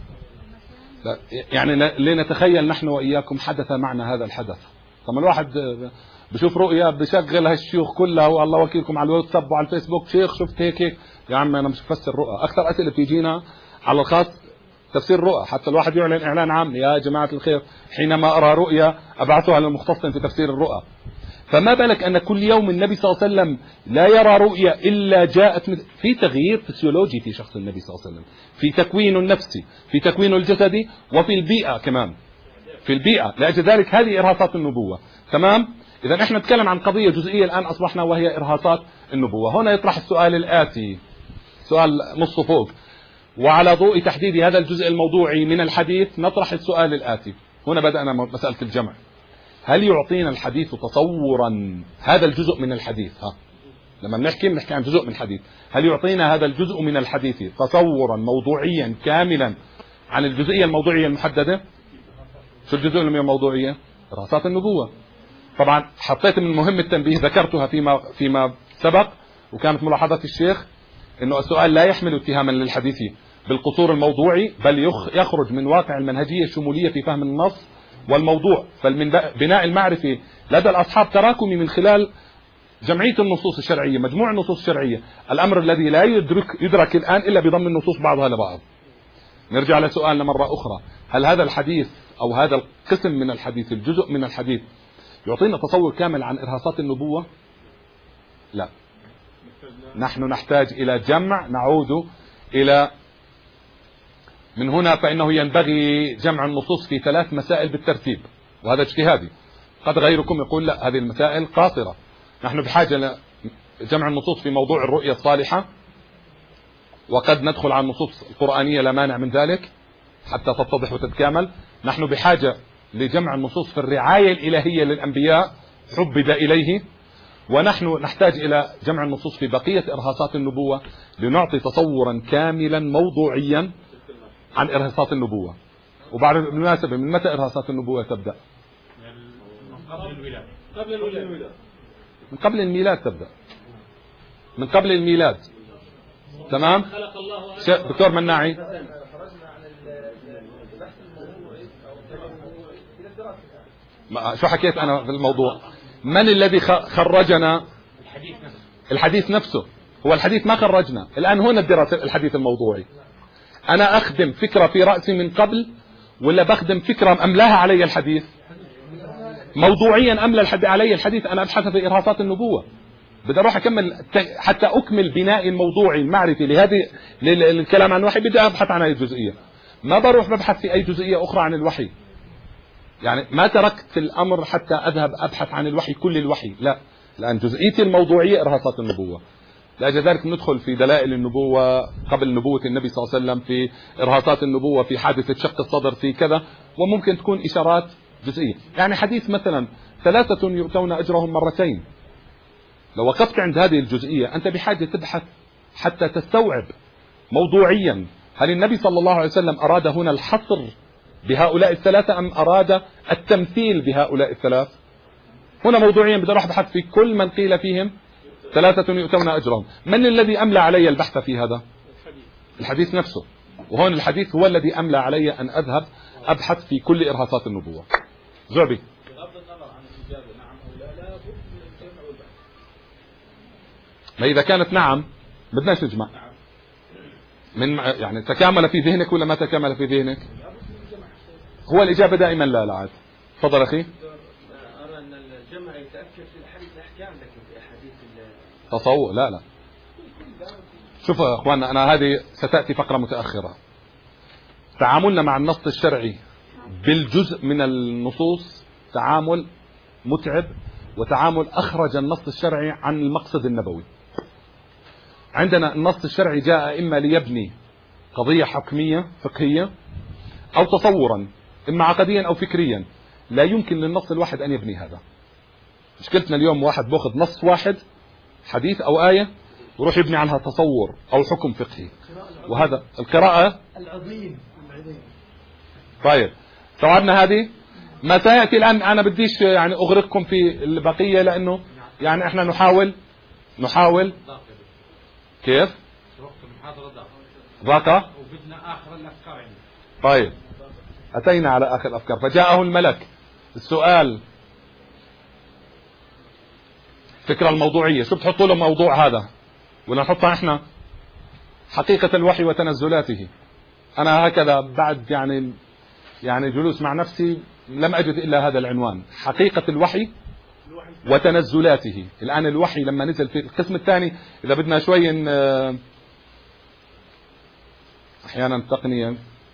يعني لنتخيل نحن وإياكم حدث معنا هذا الحدث. طبعا الواحد بشوف رؤيا بشغل هالشيوخ كلها والله وكيلكم على الواتساب وعلى الفيسبوك، شيخ شفت هيك يا عم انا مش بفسر رؤى. اكثر اسئله بتيجينا على الخاص تفسير رؤى، حتى الواحد يعلن اعلان عام يا جماعه الخير حينما ارى رؤيا ابعثها للمختصين في تفسير الرؤى. فما بالك ان كل يوم النبي صلى الله عليه وسلم لا يرى رؤيا الا جاءت في تغيير فسيولوجي في شخص النبي صلى الله عليه وسلم، في تكوينه النفسي، في تكوينه الجسدي، وفي البيئه كمان، في البيئه. لاجل ذلك هذه ارهاصات النبوه. تمام. إذا إحنا نتكلم عن قضية جزئية الآن أصبحنا وهي إرهاصات النبوة. هنا يطرح السؤال الآتي، سؤال نص فوق، وعلى ضوء تحديد هذا الجزء الموضوعي من الحديث نطرح السؤال الآتي. هنا بدأنا مسألة الجمع. هل يعطينا الحديث تصورا هذا الجزء من الحديث؟ لما بنحكي عن جزء من الحديث، هل يعطينا هذا الجزء من الحديث تصورا موضوعيا كاملا عن الجزئية الموضوعية المحددة؟ شو الجزء الموضوعية؟ إرهاصات النبوة. طبعا حطيت من مهم التنبيه، ذكرتها فيما سبق، وكانت ملاحظة الشيخ انه السؤال لا يحمل اتهاما للحديث بالقصور الموضوعي، بل يخرج من واقع المنهجية الشمولية في فهم النص والموضوع. فبناء المعرفة لدى الأصحاب تراكمي من خلال جمعية النصوص الشرعية، مجموع النصوص الشرعية، الأمر الذي لا يدرك الآن إلا بضم النصوص بعضها لبعض. نرجع لسؤالنا مرة أخرى، هل هذا الحديث أو هذا القسم من الحديث، الجزء من الحديث، يعطينا تصور كامل عن إرهاصات النبوة؟ لا. نحن نحتاج إلى جمع، نعود إلى من هنا فإنه ينبغي جمع النصوص في 3 مسائل بالترتيب، وهذا اجتهادي. قد غيركم يقول لا هذه المسائل قاصرة. نحن بحاجة لجمع النصوص في موضوع الرؤية الصالحة، وقد ندخل على النصوص القرآنية لا مانع من ذلك حتى تتضح وتتكامل. نحن بحاجة لجمع النصوص في الرعاية الإلهية للأنبياء حبب إليه، ونحن نحتاج إلى جمع النصوص في بقية إرهاصات النبوة لنعطي تصورا كاملا موضوعيا عن إرهاصات النبوة. وبعد بالمناسبة من متى إرهاصات النبوة تبدأ؟ قبل الولادة. من قبل الميلاد تبدأ، من قبل الميلاد. تمام. دكتور مناعي، شو حكيت أنا في الموضوع؟ من الذي خرجنا؟ الحديث نفسه. هو الحديث ما خرجنا الآن. هنا الدراسة الحديث الموضوعي. أنا أخدم فكرة في رأسي من قبل، ولا بخدم فكرة أملاها علي الحديث؟ موضوعيا أملى علي الحديث. أنا أبحث في إرهاصات النبوة، بدي أروح أكمل حتى أكمل بناء الموضوعي المعرفي لهذه للكلام عن الوحي. بدي أبحث عن هذه الجزئية، ما بروح ببحث في أي جزئية أخرى عن الوحي. يعني ما تركت الأمر حتى أذهب أبحث عن الوحي كل الوحي، لا، لأن جزئيتي الموضوعية إرهاصات النبوة. لأجل ذلك ندخل في دلائل النبوة قبل نبوة النبي صلى الله عليه وسلم، في إرهاصات النبوة، في حادثة شق الصدر، في كذا، وممكن تكون إشارات جزئية. يعني حديث مثلا 3 يؤتون أجرهم مرتين، لو وقفت عند هذه الجزئية أنت بحاجة تبحث حتى تستوعب موضوعيا هل النبي صلى الله عليه وسلم أراد هنا الحصر بهؤلاء 3 أم أراد التمثيل بهؤلاء 3. هنا موضوعيا بدي أروح بحث في كل من قيل فيهم 3 يؤتون أجرهم. من الذي أملى علي البحث في هذا؟ الحديث نفسه. وهون الحديث هو الذي أملى علي أن أذهب أبحث في كل إرهاصات النبوة. زعبي، ما إذا كانت نعم بدناش نجمع من يعني تكامل في ذهنك ولا ما تكامل في ذهنك؟ هو الإجابة دائما لا. لا عاد. تفضل أخي. أرى أن الجمع يتأكد في الحديث الأحكام، لكن في أحاديث تصور لا. شوفوا يا اخواننا، انا هذه ستاتي فقره متاخره. تعاملنا مع النص الشرعي بالجزء من النصوص تعامل متعب، وتعامل اخرج النص الشرعي عن المقصد النبوي. عندنا النص الشرعي جاء اما ليبني قضيه حكميه فقهيه، او تصورا اما عقديا او فكريا. لا يمكن للنص الواحد ان يبني هذا. مشكلتنا اليوم واحد باخذ نص واحد حديث او ايه ويروح يبني عنها تصور او حكم فقهي، وهذا القراءه العظيم. طيب استوعبنا هذه. ما سياتي الان انا بديش يعني اغرقكم في البقيه، لانه يعني احنا نحاول كيف وقت المحاضرة ضاقه. وبدنا آخر الأفكار عندنا. طيب اتينا على اخر الافكار. فجاءه الملك. السؤال فكرة الموضوعية، شو بتحطوا له موضوع هذا ولا نحطها احنا؟ حقيقة الوحي وتنزلاته. انا هكذا بعد يعني جلوس مع نفسي لم اجد الا هذا العنوان، حقيقة الوحي وتنزلاته. الان الوحي لما نزل في القسم الثاني، اذا بدنا شوي احيانا تقنيا.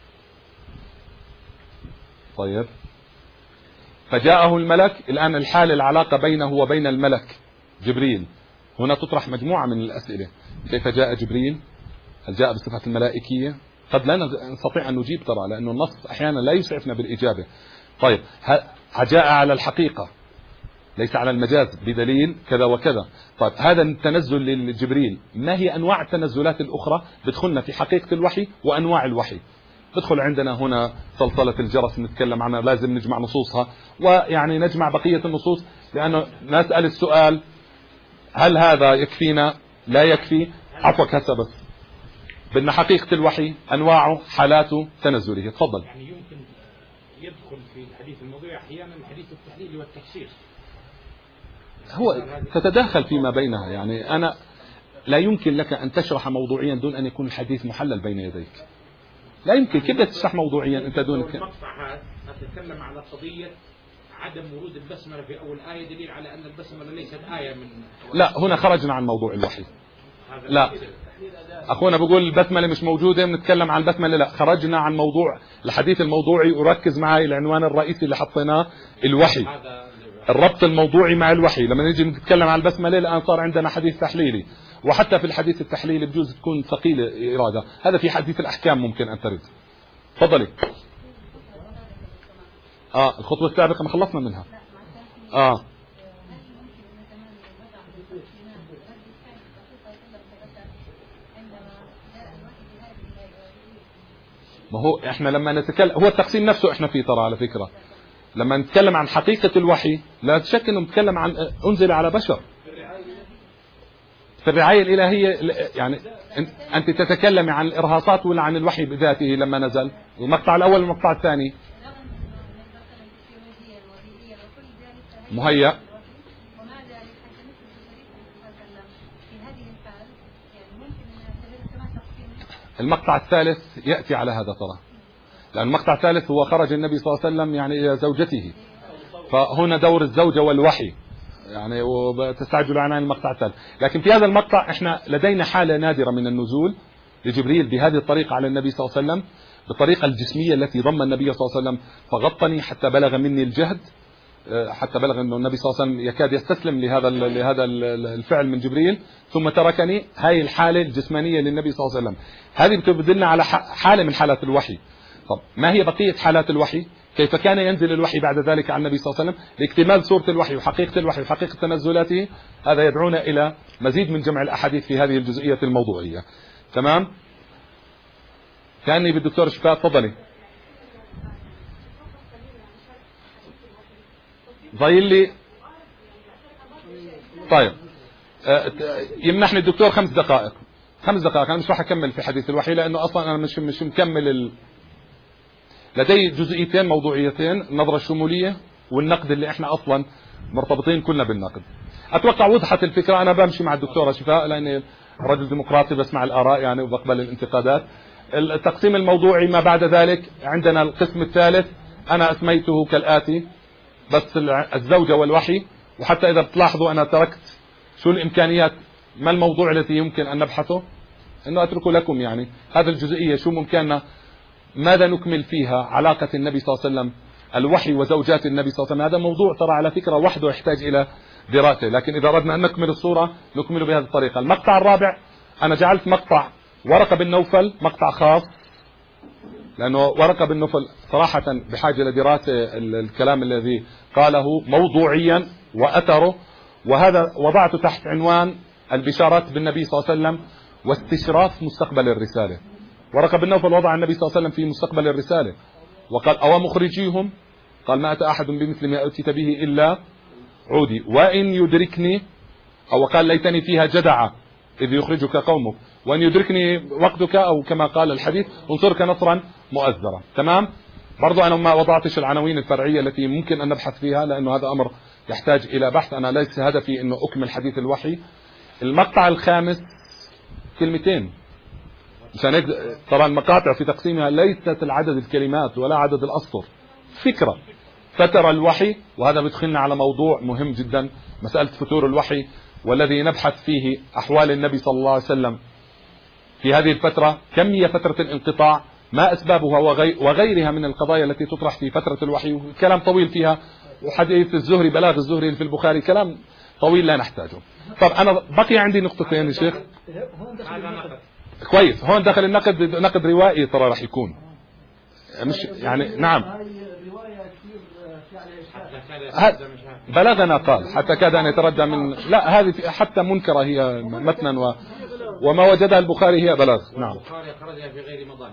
طيب فجاءه الملك. الان الحال العلاقة بينه وبين الملك جبريل. هنا تطرح مجموعة من الأسئلة. كيف جاء جبريل؟ هل جاء بصفة الملائكية؟ قد لا نستطيع أن نجيب ترى، لأنه النص أحيانا لا يسعفنا بالإجابة. طيب جاء على الحقيقة ليس على المجاز بدليل كذا وكذا. طيب هذا التنزل للجبريل، ما هي أنواع التنزلات الأخرى؟ بدخلنا في حقيقة الوحي وأنواع الوحي. بدخل عندنا هنا صلصلة الجرس نتكلم عنها، لازم نجمع نصوصها، ويعني نجمع بقية النصوص، لأنه نسأل السؤال هل هذا يكفينا؟ لا يكفي. عفوك هسه بس بدنا حقيقة الوحي، أنواعه، حالاته، تنزله. تفضل. يعني يمكن يدخل في الحديث الموضوعي أحيانا حديث التحليل والتفسير. هو تتداخل فيما بينها. يعني أنا لا يمكن لك أن تشرح موضوعيا دون أن يكون الحديث محلل بين يديك. لا يمكن. كيف تشرح موضوعيا أنت دون المقطع هذا أتكلم على قضية عدم ورود البسملة في أول آية، دليل على أن البسملة ليست آية من. لا هنا خرجنا عن موضوع الوحي. لا أخونا بقول البسملة مش موجودة بنتكلم عن البسملة. لا، خرجنا عن موضوع الحديث الموضوعي. وركز معي العنوان الرئيسي اللي حطيناه الوحي، الربط الموضوعي مع الوحي. لما نيجي نتكلم عن البسملة الآن صار عندنا حديث تحليلي، وحتى في الحديث التحليلي بجوز تكون ثقيلة إرادة. هذا في حديث الأحكام ممكن أن ترد. تفضلي. الخطوة السابقة ما خلصنا منها. ما هو احنا لما نتكلم، هو التقسيم نفسه احنا فيه ترى على فكرة. لما نتكلم عن حقيقة الوحي لا شك انه نتكلم عن انزل على بشر في الرعاية الإلهية. يعني انت تتكلم عن الارهاصات ولا عن الوحي بذاته لما نزل؟ المقطع الاول والمقطع الثاني مهيأ. المقطع الثالث يأتي على هذا ترى، لأن المقطع الثالث هو خرج النبي صلى الله عليه وسلم يعني إلى زوجته، فهنا دور الزوجة والوحي يعني، وتستعجل عن المقطع الثالث. لكن في هذا المقطع احنا لدينا حالة نادرة من النزول لجبريل بهذه الطريقة على النبي صلى الله عليه وسلم، بالطريقة الجسمية التي ضم النبي صلى الله عليه وسلم، فغطني حتى بلغ مني الجهد، حتى بلغ انه النبي صلى الله عليه وسلم يكاد يستسلم لهذا الفعل من جبريل، ثم تركني. هاي الحالة الجسمانية للنبي صلى الله عليه وسلم، هذه بتبدلنا على حالة من حالات الوحي. طب ما هي بقية حالات الوحي؟ كيف كان ينزل الوحي بعد ذلك على النبي صلى الله عليه وسلم لاكتمال صورة الوحي وحقيقة الوحي وحقيقة تنزلاته؟ هذا يدعونا إلى مزيد من جمع الأحاديث في هذه الجزئية الموضوعية. تمام؟ كأني بالدكتور شفاء. تفضلي. ضايل لي. طيب يمنحني الدكتور 5 دقائق. 5 دقائق. أنا مش راح أكمل في حديث الوحي لأنه أصلا أنا مش مكمل لدي جزئيتين موضوعيتين، النظرة الشمولية والنقد اللي احنا أصلا مرتبطين كلنا بالنقد. أتوقع وضحت الفكرة. أنا بمشي مع الدكتورة شفاء لأني رجل ديمقراطي بسمع الآراء يعني وبقبل الانتقادات. التقسيم الموضوعي ما بعد ذلك عندنا القسم الثالث أنا أسميته كالآتي، بس الزوجة والوحي. وحتى إذا بتلاحظوا أنا تركت شو الإمكانيات ما الموضوع الذي يمكن أن نبحثه؟ أنه أتركه لكم. يعني هذه الجزئية شو ممكننا ماذا نكمل فيها علاقة النبي صلى الله عليه وسلم، الوحي وزوجات النبي صلى الله عليه وسلم. هذا موضوع ترى على فكرة وحده يحتاج إلى دراسة، لكن إذا أردنا أن نكمل الصورة نكمل بهذه الطريقة. المقطع الرابع أنا جعلت مقطع ورقة بن نوفل مقطع خاص، لأنه ورقة بن نوفل صراحة بحاجة لدراسة الكلام الذي قاله موضوعيا وأثره، وهذا وضعته تحت عنوان البشارات بالنبي صلى الله عليه وسلم واستشراف مستقبل الرسالة. ورقة بن نوفل وضع النبي صلى الله عليه وسلم في مستقبل الرسالة وقال أو مخرجيهم، قال ما أتى أحد بمثل ما أتيت به إلا عودي وإن يدركني، أو قال ليتني فيها جدع إذ يخرجك قومك وإن يدركني وقتك، أو كما قال الحديث انصرك نصرا مؤزرا. تمام. برضو أنا ما وضعتش العناوين الفرعية التي ممكن أن نبحث فيها، لأنه هذا أمر يحتاج إلى بحث. أنا ليس هدفي أنه أكمل حديث الوحي. المقطع الخامس كلمتين مشان هيك طبعا المقاطع في تقسيمها ليست العدد الكلمات ولا عدد الأسطر، فكرة فتر الوحي. وهذا بيدخلنا على موضوع مهم جدا، مسألة فتور الوحي، والذي نبحث فيه أحوال النبي صلى الله عليه وسلم في هذه الفترة. كم هي فترة الانقطاع، ما أسبابها، وغيرها من القضايا التي تطرح في فترة الوحي. كلام طويل فيها، وحديث الزهري بلاغ الزهري في البخاري كلام طويل لا نحتاجه. طب أنا بقي عندي نقطتين يا شيخ. كويس. هون دخل النقد، نقد روائي ترى راح يكون مش يعني نعم بلغنا قال حتى كاد أن يتردى من، لا هذه حتى منكرة هي متنا وما وجدها البخاري هي بلاغ. نعم. البخاري أخرجها في غير مضامن.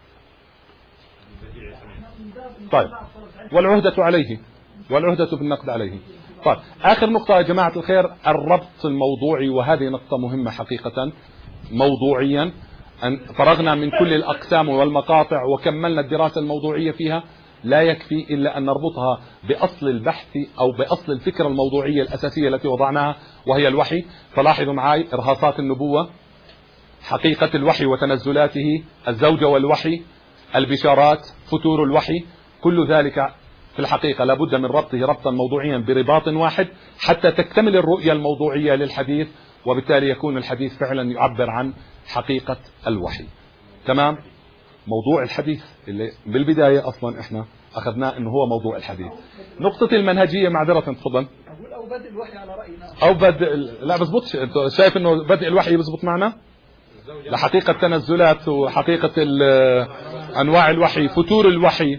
طيب والعهدة عليه، والعهدة بالنقد عليه. طيب آخر نقطة يا جماعة الخير الربط الموضوعي، وهذه نقطة مهمة حقيقة. موضوعيا أن فرغنا من كل الأقسام والمقاطع وكملنا الدراسة الموضوعية فيها، لا يكفي إلا أن نربطها بأصل البحث أو بأصل الفكرة الموضوعية الأساسية التي وضعناها، وهي الوحي. فلاحظوا معي إرهاصات النبوة، حقيقة الوحي وتنزلاته، الزوجة والوحي، البشارات، فتور الوحي، كل ذلك في الحقيقة لابد من ربطه ربطا موضوعيا برباط واحد حتى تكتمل الرؤية الموضوعية للحديث، وبالتالي يكون الحديث فعلا يعبر عن حقيقة الوحي. تمام. موضوع الحديث اللي بالبداية أصلا إحنا أخذناه إنه هو موضوع الحديث. نقطة المنهجية معذرة تفضل. أو بدء الوحي على رأينا، أو بدء لا بزبطش. أنت شايف إنه بدء الوحي بزبط معنا لحقيقة تنزلات وحقيقة أنواع الوحي، فتور الوحي.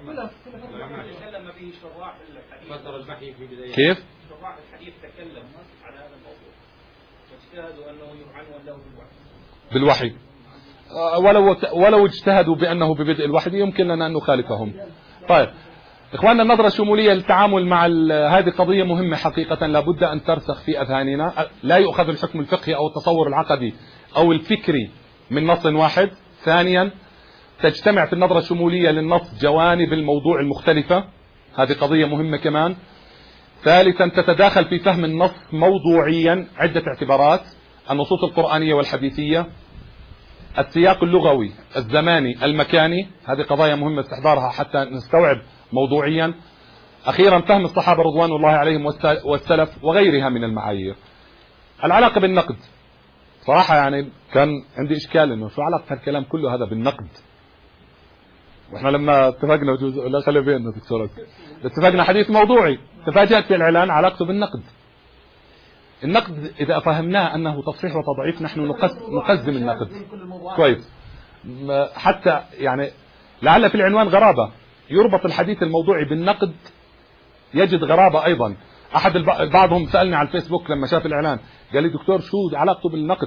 كيف؟ شراح الحديث تكلم عن هذا الموضوع واجتهدوا أنه يعنون له بالوحي. ولو اجتهدوا بأنه ببدء الوحي يمكن لنا أن نخالفهم. طيب إخواننا، النظرة الشمولية للتعامل مع هذه قضية مهمة حقيقة، لابد أن ترسخ في أذهاننا. لا يؤخذ الحكم الفقهي أو التصور العقدي أو الفكري من نص واحد. ثانيا تجتمع في النظرة الشمولية للنص جوانب الموضوع المختلفة، هذه قضية مهمة كمان. ثالثا تتداخل في فهم النص موضوعيا عدة اعتبارات، النصوص القرآنية والحديثية، السياق اللغوي، الزماني، المكاني، هذه قضايا مهمة استحضارها حتى نستوعب موضوعيا. أخيرا فهم الصحابة رضوان الله عليهم والسلف وغيرها من المعايير. العلاقة بالنقد، صراحة يعني كان عندي إشكال إنه شو علاقة الكلام كله هذا بالنقد، واحنا لما اتفقنا لا خلي بيننا دكتور اتفقنا حديث موضوعي، تفاجأت في الإعلان علاقته بالنقد. النقد إذا فهمناه أنه تصحيح وتضعيف نحن نقزم النقد كويس. حتى يعني لعل في العنوان غرابة، يربط الحديث الموضوعي بالنقد يجد غرابة أيضا. بعضهم سألني على الفيسبوك لما شاف الإعلان قال لي دكتور شو علاقته بالنقد؟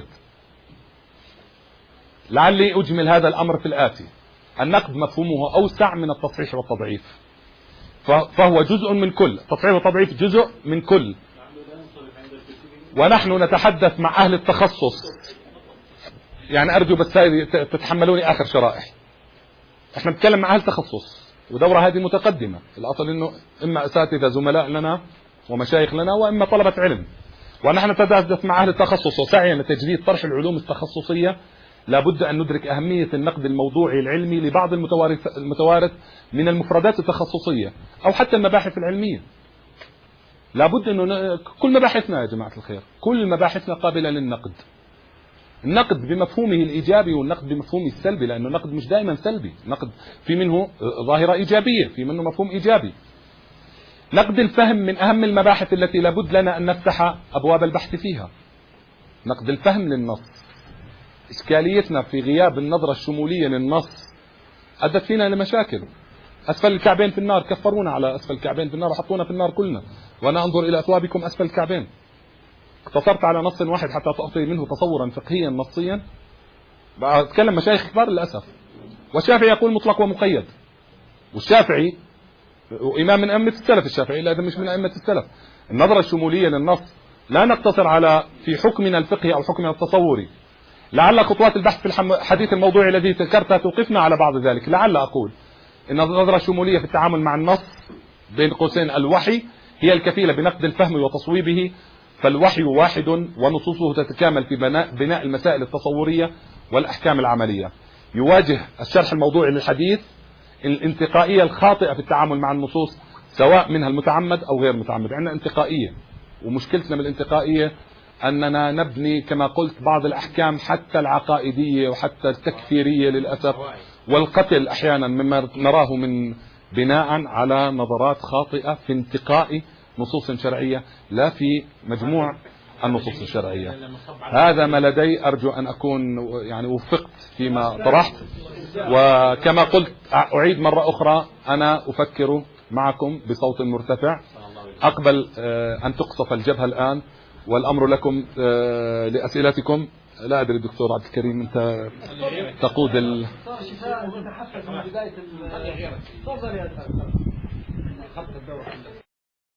لعلي أجمل هذا الأمر في الآتي. النقد مفهومه أوسع من التصحيح والتضعيف، فهو جزء من كل. التصحيح والتضعيف جزء من كل، ونحن نتحدث مع أهل التخصص. يعني أرجو بس تتحملوني آخر شرائح. احنا نتكلم مع أهل التخصص، ودورة هذه متقدمة. الأصل إنه إما أساتذة زملاء لنا ومشايخ لنا، وإما طلبة علم، ونحن نتحدث مع أهل التخصص. وسعيا لتجديد طرح العلوم التخصصية لابد أن ندرك أهمية النقد الموضوعي العلمي لبعض المتوارث من المفردات التخصصية أو حتى المباحث العلمية. لابد أنه كل مباحثنا يا جماعة الخير، كل مباحثنا قابلة للنقد. النقد بمفهومه الإيجابي والنقد بمفهومه السلبي، لأنه النقد مش دائما سلبي، نقد في منه ظاهرة إيجابية، في منه مفهوم إيجابي. نقد الفهم من أهم المباحث التي لابد لنا أن نفتح أبواب البحث فيها. نقد الفهم للنص. إشكاليتنا في غياب النظرة الشمولية للنص أدت فينا لمشاكل. أسفل الكعبين في النار، كفرونا على أسفل الكعبين في النار وحطونا في النار كلنا، وأنا أنظر إلى أثوابكم أسفل الكعبين. اقتصرت على نص واحد حتى تعطي منه تصورا فقهيا نصيا. أتكلم مشايخ كبار للأسف. والشافعي يقول مطلق ومقيد، والشافعي إمام من أئمة السلف، الشافعي لا مش من أئمة السلف. النظرة الشمولية للنص لا نقتصر على في حكمنا الفقهي أو حكمنا التصوري. لعل خطوات البحث في الحديث الموضوعي الذي ذكرته توقفنا على بعض ذلك. لعل أقول إن النظرة الشمولية في التعامل مع النص بين قوسين الوحي هي الكفيلة بنقد الفهم وتصويبه، فالوحي واحد ونصوصه تتكامل في بناء المسائل التصورية والأحكام العملية. يواجه الشرح الموضوعي للحديث الانتقائية الخاطئة في التعامل مع النصوص، سواء منها المتعمد أو غير متعمد. عندنا انتقائية، ومشكلتنا بالانتقائية أننا نبني كما قلت بعض الأحكام حتى العقائدية وحتى التكفيرية للأسف، والقتل أحيانا مما نراه من بناء على نظرات خاطئة في انتقاء نصوص شرعية لا في مجموع النصوص الشرعية. هذا ما لدي، أرجو أن أكون يعني وفقت فيما طرحت. وكما قلت أعيد مرة أخرى، أنا أفكر معكم بصوت مرتفع. أقبل أن تقصف الجبهة الآن، والأمر لكم لأسئلتكم. لا أدري دكتور عبد الكريم، أنت تقود متحفز من بداية